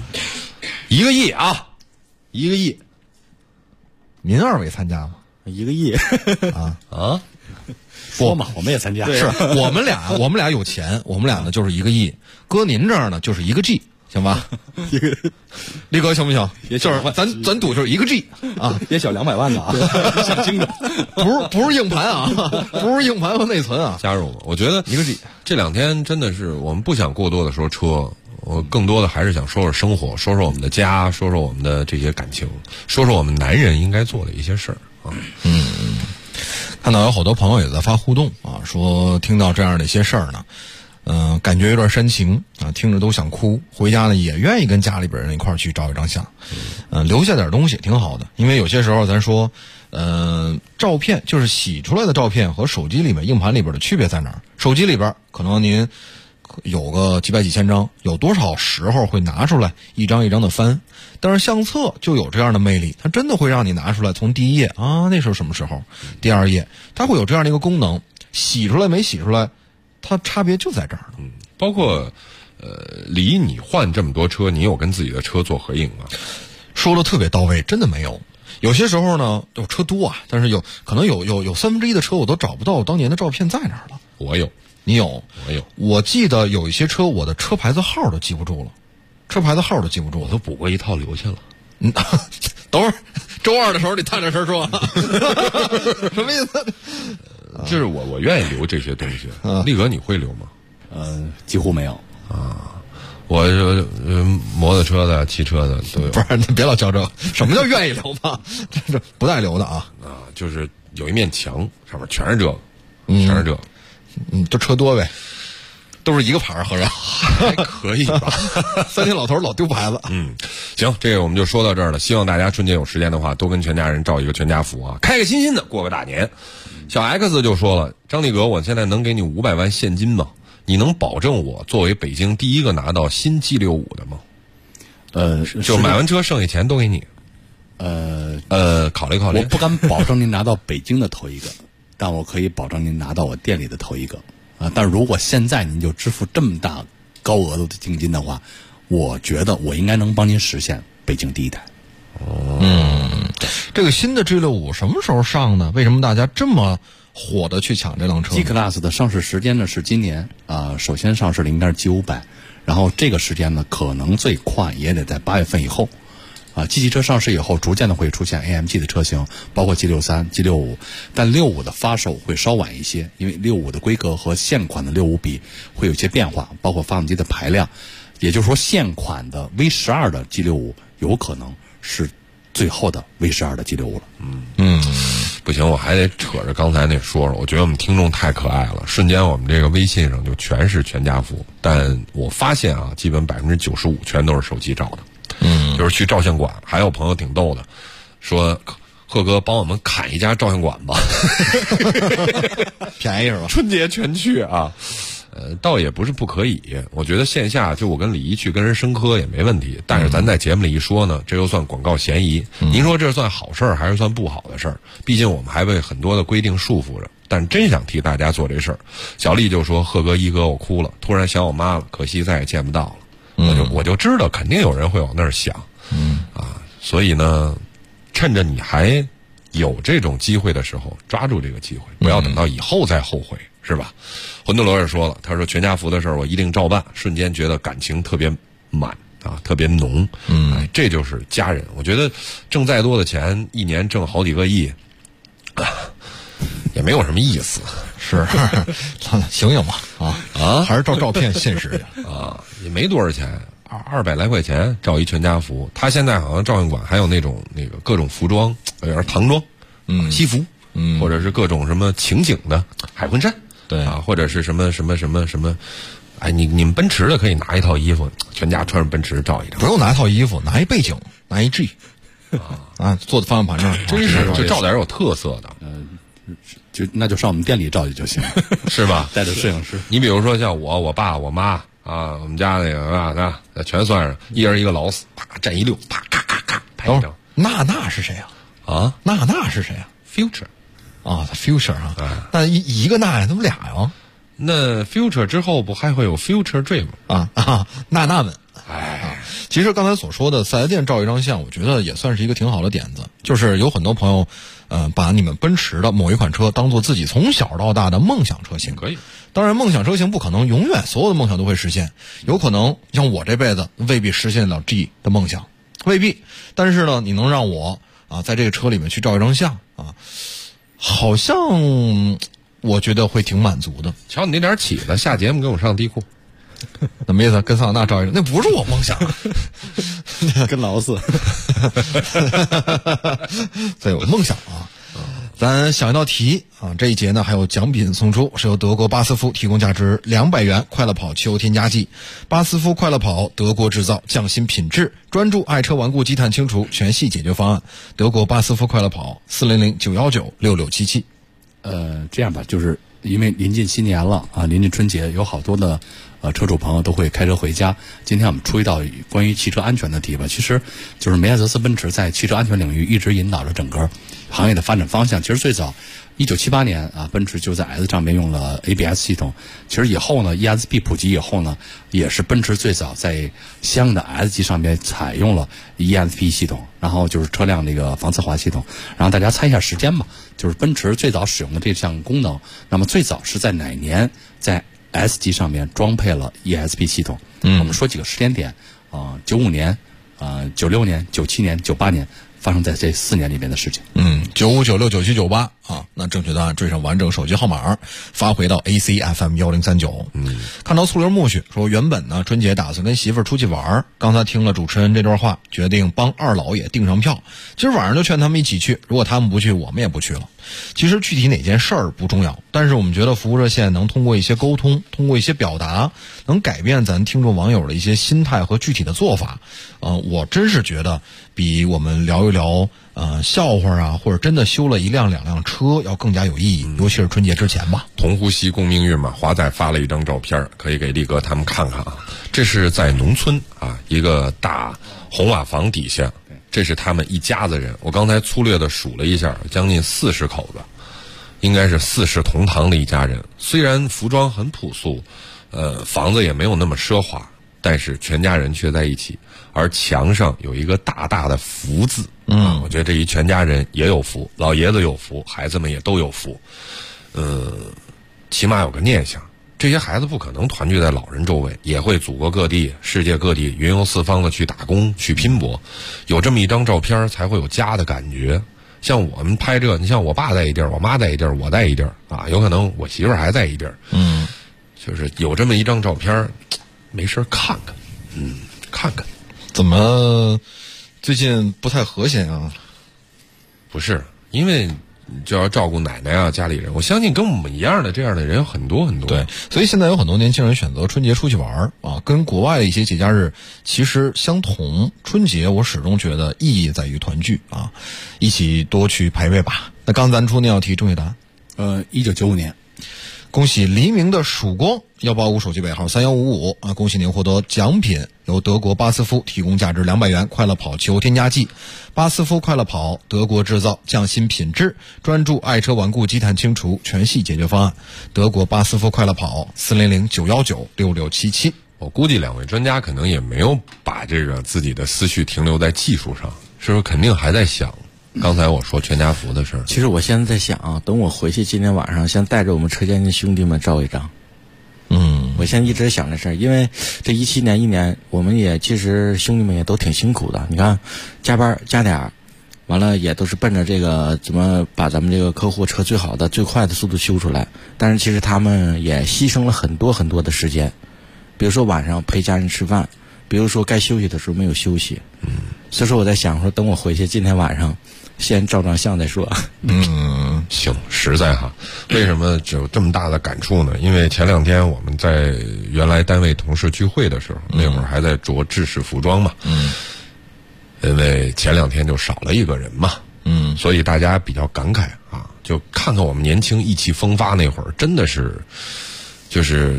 1个亿啊，1个亿， 您二位参加吗 ？1个亿啊！ 说嘛，我们也参加。 是我们俩有钱，我们俩呢就是1个亿，搁您这儿呢就是1个 G， 行吧？力哥行不行？就是咱赌就是1个 G 啊， 也小200万的啊，想清楚， 不是硬盘啊，不是硬盘和内存啊， 加入。我觉得 1个 G 这2天真的是我们不想过多的说车，我更多的还是想说说生活，说说我们的家，说说我们的这些感情，说说我们男人应该做的一些事儿啊。 看到有好多朋友也在发互动啊，说听到这样的一些事儿呢，感觉有点煽情啊，听着都想哭。回家呢也愿意跟家里边人一块儿去照一张相，留下点东西挺好的。因为有些时候咱说，照片就是洗出来的照片和手机里面硬盘里边的区别在哪儿？手机里边可能您有个几百几千张，有多少时候会拿出来一张一张的翻？但是相册就有这样的魅力，它真的会让你拿出来，从第1页啊，那时候什么时候？第2页，它会有这样的一个功能，洗出来没洗出来，它差别就在这儿了。 包括李，你换这么多车，你有跟自己的车做合影吗？ 说的特别到位，真的没有。有些时候呢，有车多啊，但是可能有1/3的车我都找不到我当年的照片在哪儿了。 我有。 你有？ 我有。 我记得有一些车，我的车牌子号都记不住了， 我都补过一套留下了。 等会儿周2的时候你探着声说，什么意思？ 这是我愿意留这些东西。力哥，你会留吗？ 几乎没有啊。我摩托车的、汽车的都有。 不是，你别老较这，什么叫愿意留吧？这是不带留的啊。 就是有一面墙，上面全是这个，全是这个。 就车多呗，都是一个牌儿，合着还可以吧 ？3天老头老丢牌子。 行，这个我们就说到这儿了。希望大家春节有时间的话，都跟全家人照一个全家福啊，开开心心的过个大年。小 X 就说了，张力哥，我现在能给你500万现金吗？你能保证我作为北京第一个拿到新 G65的吗？就买完车剩下钱都给你。考虑考虑。 我不敢保证您拿到北京的头一个。但我可以保证您拿到我店里的头一个啊！但如果现在您就支付这么大高额度的定金的话，我觉得我应该能帮您实现北京第一台。 这个新的 G65 什么时候上呢？为什么大家这么火的去抢这辆车 ？G-Class 的上市时间呢是今年首先上市的应该是 G500，然后这个时间呢可能最快也得在8月份以后。G 级车上市以后，逐渐的会出现 AMG 的车型，包括 G63、G65，但65的发售会稍晚一些，因为65的规格和现款的65比会有一些变化，包括发动机的排量，也就是说，现款的 V12的 G65 有可能是最后的 V12的 G65 了。 不行，我还得扯着刚才那说说，我觉得我们听众太可爱了，瞬间我们这个微信上就全是全家福，但我发现啊，基本95%全都是手机照的。就是去照相馆，还有朋友挺逗的，说贺哥帮我们砍一家照相馆吧， 便宜是吧？ 春节全去啊，倒也不是不可以，我觉得线下就我跟李一去跟人生磕也没问题，但是咱在节目里一说呢，这又算广告嫌疑。您说这算好事儿还是算不好的事儿？毕竟我们还被很多的规定束缚着，但真想替大家做这事儿。小丽就说：“贺哥一哥，我哭了，突然想我妈了，可惜再也见不到了。”我就知道肯定有人会往那儿想，所以呢，趁着你还有这种机会的时候，抓住这个机会，不要等到以后再后悔，是吧？魂斗罗也说了，他说全家福的事儿我一定照办，瞬间觉得感情特别满啊，特别浓，这就是家人。我觉得挣再多的钱，一年挣好几个亿， 也没有什么意思。 是，醒醒吧啊，还是照照片现实点啊，也没多少钱，200来块钱照一全家福。他现在好像照相馆还有那个各种服装，有点唐装，西服，或者是各种什么情景的海魂衫， 对啊，或者是什么，哎，你们奔驰的可以拿一套衣服，全家穿着奔驰照一张。 不用拿一套衣服，拿一背景，拿一 G， 啊，坐在方向盘上， 真是就照点有特色的。 那就上我们店里照去就行， 是吧？ 带着摄影师。 你比如说像我爸、我妈啊，我们家那个全算上，一人一个劳斯，啪站一溜，啪咔咔咔拍一张。 娜是谁啊？娜是谁啊 ？Future， 啊 ，Future 啊，那一个娜呀，怎么俩呀？ 那 Future 之后不还会有 Future Dream 娜们。其实刚才所说的4S店照一张相，我觉得也算是一个挺好的点子。就是有很多朋友，把你们奔驰的某一款车当做自己从小到大的梦想车型。 可以， 当然梦想车型不可能永远所有的梦想都会实现，有可能像我这辈子未必实现了 G 的梦想，未必。但是呢，你能让我在这个车里面去照一张相啊，好像我觉得会挺满足的。 瞧你那点起子，下节目跟我上地库。 怎么意思？跟桑塔纳照一张，那不是我梦想， 跟劳斯。 对，我梦想啊。咱想一道题啊，这一节呢还有奖品送出，是由德国巴斯夫提供价值200元快乐跑汽油添加剂。巴斯夫快乐跑，德国制造，匠心品质，专注爱车顽固积碳清除全系解决方案。德国巴斯夫快乐跑，400-919-6677。 这样吧，就是因为临近新年了啊，临近春节，有好多的车主朋友都会开车回家。今天我们出一道关于汽车安全的题吧，其实就是梅赛德斯奔驰在汽车安全领域一直引导着整个行业的发展方向。其实最早1978年啊，奔驰就在 S 上面用了 ABS 系统。其实以后呢 ESP 普及以后呢，也是奔驰最早在相应的 S 级上面采用了 ESP 系统，然后就是车辆这个防侧滑系统。然后大家猜一下时间吧，就是奔驰最早使用的这项功能，那么最早是在哪年在 S 级上面装配了 ESP 系统？我们说几个时间点，95年、96年、97年、98年。发生在这4年里面的事情。 95、96、97、98啊，那正确答案缀上完整手机号码，发回到 ACFM 1039。看到醋溜木须说，原本呢春节打算跟媳妇儿出去玩，刚才听了主持人这段话，决定帮二老爷订上票。今儿晚上就劝他们一起去，如果他们不去，我们也不去了。其实具体哪件事儿不重要，但是我们觉得服务热线能通过一些沟通，通过一些表达，能改变咱听众网友的一些心态和具体的做法。我真是觉得比我们聊一聊笑话啊，或者真的修了1辆2辆车要更加有意义，尤其是春节之前吧。 同呼吸共命运嘛，华仔发了一张照片，可以给力哥他们看看啊。这是在农村啊，一个大红瓦房底下，这是他们一家子人。我刚才粗略的数了一下，将近40口子，应该是4世同堂的一家人。虽然服装很朴素，房子也没有那么奢华，但是全家人却在一起。而墙上有一个大大的福字，我觉得这一全家人也有福，老爷子有福，孩子们也都有福，起码有个念想。这些孩子不可能团聚在老人周围，也会祖国各地、世界各地云游四方的去打工、去拼搏。有这么一张照片，才会有家的感觉。像我们拍这，你像我爸在一地儿，我妈在一地儿，我在一地儿啊，有可能我媳妇儿还在一地儿。就是有这么一张照片，没事看看，看看。 怎么最近不太和谐啊？ 不是，因为就要照顾奶奶啊，家里人。我相信跟我们一样的这样的人有很多很多。 对，所以现在有很多年轻人选择春节出去玩啊，跟国外的一些节假日其实相同。春节我始终觉得意义在于团聚啊，一起多去排位吧。那刚咱出那道题正确答案 ，1995年。 恭喜黎明的曙光185手机尾号3155啊！恭喜您获得奖品，由德国巴斯夫提供价值200元快乐跑汽油添加剂。巴斯夫快乐跑，德国制造，匠心品质，专注爱车顽固积碳清除全系解决方案。德国巴斯夫快乐跑，400-919-6677。 我估计2位专家可能也没有把这个自己的思绪停留在技术上，是不是肯定还在想刚才我说全家福的事儿。 其实我现在在想啊，等我回去今天晚上先带着我们车间的兄弟们照一张。我现在一直想这事儿，因为这17年1年，我们也其实兄弟们也都挺辛苦的。你看，加班加点儿， 完了也都是奔着这个怎么把咱们这个客户车最好的最快的速度修出来，但是其实他们也牺牲了很多很多的时间，比如说晚上陪家人吃饭，比如说该休息的时候没有休息。所以说我在想说，等我回去今天晚上先照张相再说。 行，实在哈。为什么有这么大的感触呢？因为前2天我们在原来单位同事聚会的时候，那会儿还在着制式服装嘛。因为前2天就少了一个人嘛。所以大家比较感慨啊，就看看我们年轻意气风发那会儿，真的是就是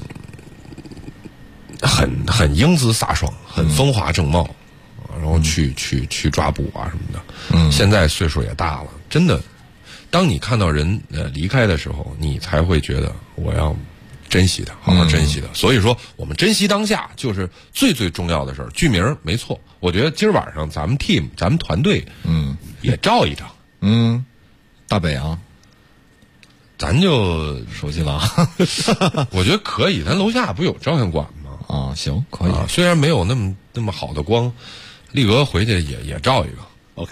很英姿飒爽，很风华正茂，然后去抓捕啊什么的。现在岁数也大了，真的，当你看到人离开的时候，你才会觉得我要珍惜他，好好珍惜他。所以说，我们珍惜当下就是最最重要的事儿。剧名没错，我觉得今儿晚上咱们 team 咱们团队也照一张。 大北啊， 咱就熟悉了。 我觉得可以，咱楼下不有照相馆吗？ 行，可以。 虽然没有那么好的光，力哥回去也照一个。 OK，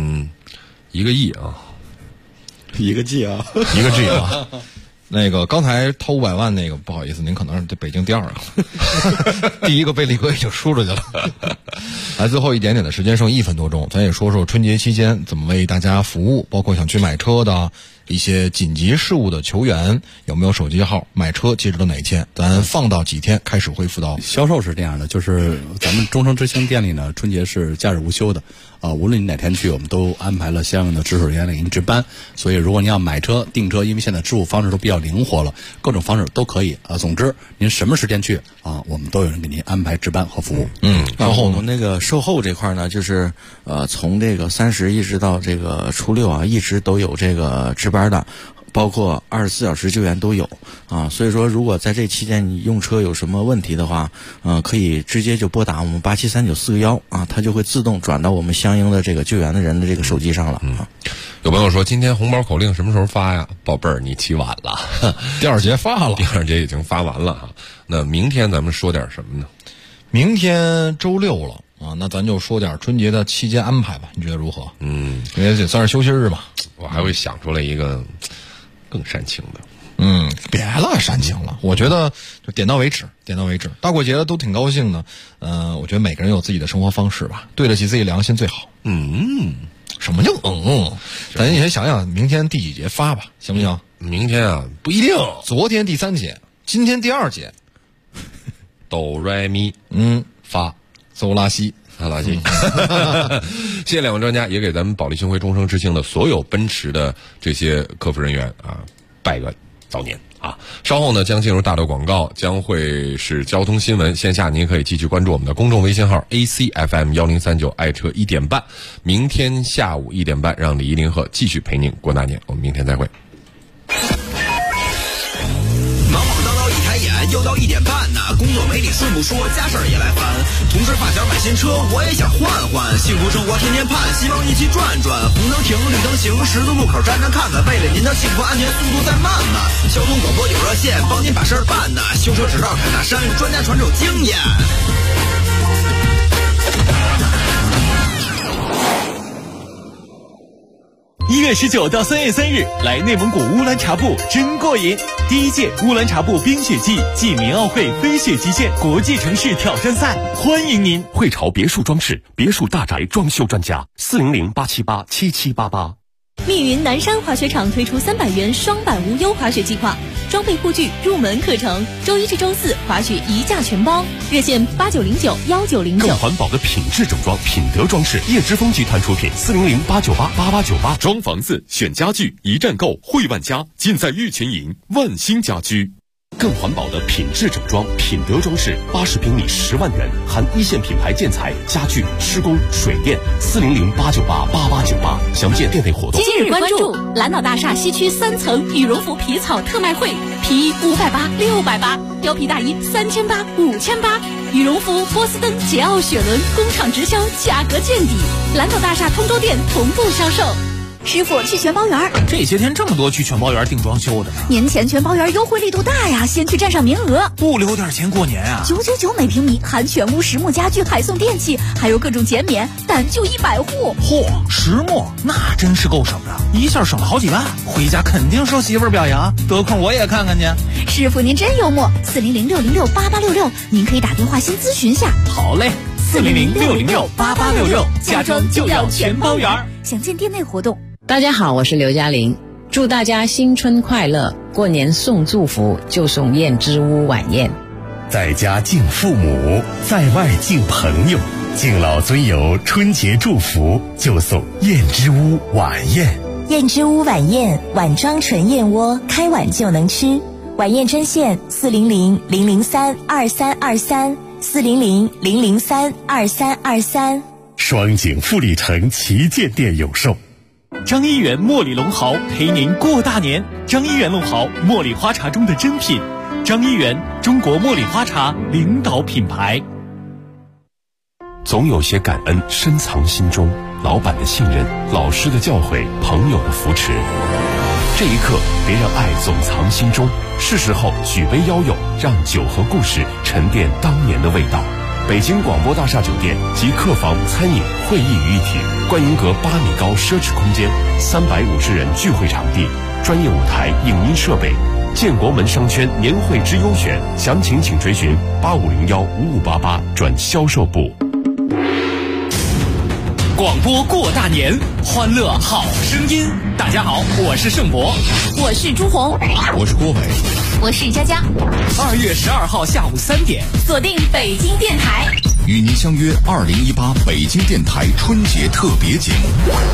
1个亿啊 ，1个 G 啊 ，1个 G 啊。 那个刚才掏500万那个，不好意思，您可能是北京第2个，第1个被力哥已经输出去了。来，最后一点点的时间，剩1分多钟，咱也说说春节期间怎么为大家服务，包括想去买车的一些紧急事务的球员有没有手机号，买车截止到哪天，咱放到几天开始恢复到。 销售是这样的，就是咱们中诚之星店里呢，春节是假日无休的。无论你哪天去，我们都安排了相应的值守人员给您值班。所以如果您要买车、订车，因为现在支付方式都比较灵活了，各种方式都可以。总之您什么时间去我们都有人给您安排值班和服务。 然后我们那个售后这块呢，就是从这个30一直到这个初6啊，一直都有这个值班的。包括24小时救援都有啊，所以说如果在这期间你用车有什么问题的话，可以直接就拨打我们873941啊，它就会自动转到我们相应的这个救援的人的这个手机上了啊。 有朋友说今天红包口令什么时候发呀？宝贝儿，你起晚了， 第2节发了， 第2节已经发完了哈。那明天咱们说点什么呢？ 明天周6了啊，那咱就说点春节的期间安排吧，你觉得如何？因为也算是休息日吧。 我还会想出来一个更煽情的。 别了，煽情了。我觉得就点到为止，点到为止。大过节的都挺高兴的。我觉得每个人有自己的生活方式吧，对得起自己良心最好。什么叫咱先想想明天第几节发吧，行不行？ 明天啊不一定。 昨天第3节，今天第2节。 哆来咪发嗦拉西。 谢谢2位专家，也给咱们保利星辉终生之星的所有奔驰的这些客服人员啊拜个早年啊！稍后呢将进入大的广告，将会是交通新闻。线下您可以继续关注我们的公众微信号 ACFM1039 爱车1点半。明天下午1点半，让李一林和继续陪您过大年。我们明天再会。 又到1点半呢，工作没理顺不说，家事儿也来烦。同事发小买新车，我也想换换。幸福生活天天盼，希望一起转转。红灯停，绿灯行，十字路口站站看看。为了您的幸福安全，速度再慢慢。交通广播有热线，帮您把事儿办呢。修车指导侃大山，专家传授经验。 1月19到3月3日，来内蒙古乌兰察布真过瘾！第1届乌兰察布冰雪季暨民奥会飞雪极限国际城市挑战赛，欢迎您！ 汇潮别墅装饰，别墅大宅装修专家，400-878-7788。 密云南山滑雪场推出300元双板无忧滑雪计划，装备护具、入门课程，周1至周4滑雪1价全包，热线8909-1909。 更环保的品质整装，品德装饰，叶之峰集团出品，400-898-8898。装房子选家具，一站购汇万家，尽在玉泉营万兴家居。更环保的品质整装，品德装饰，80平米10万元，含1线品牌建材、家具、施工、水电，400-898-8898。详见店内活动。 今日关注蓝岛大厦西区3层羽绒服皮草特卖会，皮衣580、680，貂皮大衣3800、5800，羽绒服、波司登、捷奥雪伦工厂直销，价格见底。蓝岛大厦通州店同步销售。 师傅去全包园。 这些天这么多去全包园订装修的呢？ 年前全包园优惠力度大呀，先去占上名额， 不留点钱过年啊 ！999每平米，含全屋实木家具，还送电器，还有各种减免，单就100户。 嚯，实木那真是够省的，一下省了好几万，回家肯定受媳妇儿表扬，得空我也看看去。 师傅您真幽默，400-606-8866，您可以打电话先咨询下。 好嘞，400-606-8866，家装就要全包园。 详见店内活动。 大家好，我是刘嘉玲，祝大家新春快乐！过年送祝福就送燕之屋晚宴， 在家敬父母，在外敬朋友，敬老尊友春节祝福就送燕之屋晚宴。 燕之屋晚宴，碗装纯燕窝，开碗就能吃。晚宴专线400-003-2323，400-003-2323。 双井富力城旗舰店有售。 张一元茉莉龙毫陪您过大年。张一元龙毫，茉莉花茶中的珍品。张一元，中国茉莉花茶领导品牌。 总有些感恩深藏心中，老板的信任，老师的教诲，朋友的扶持。这一刻，别让爱总藏心中，是时候举杯邀友，让酒和故事沉淀当年的味道。北京广播大厦酒店集客房、餐饮、会议于一体，观云阁8米高奢侈空间，350人聚会场地，专业舞台、影音设备。建国门商圈年会之优选，详情请追询8501-5588转销售部。 广播过大年，欢乐好声音。大家好，我是盛博， 我是朱红， 我是郭伟， 我是佳佳。 2月12号下午3点， 锁定北京电台， 与您相约2018北京电台春节特别节目。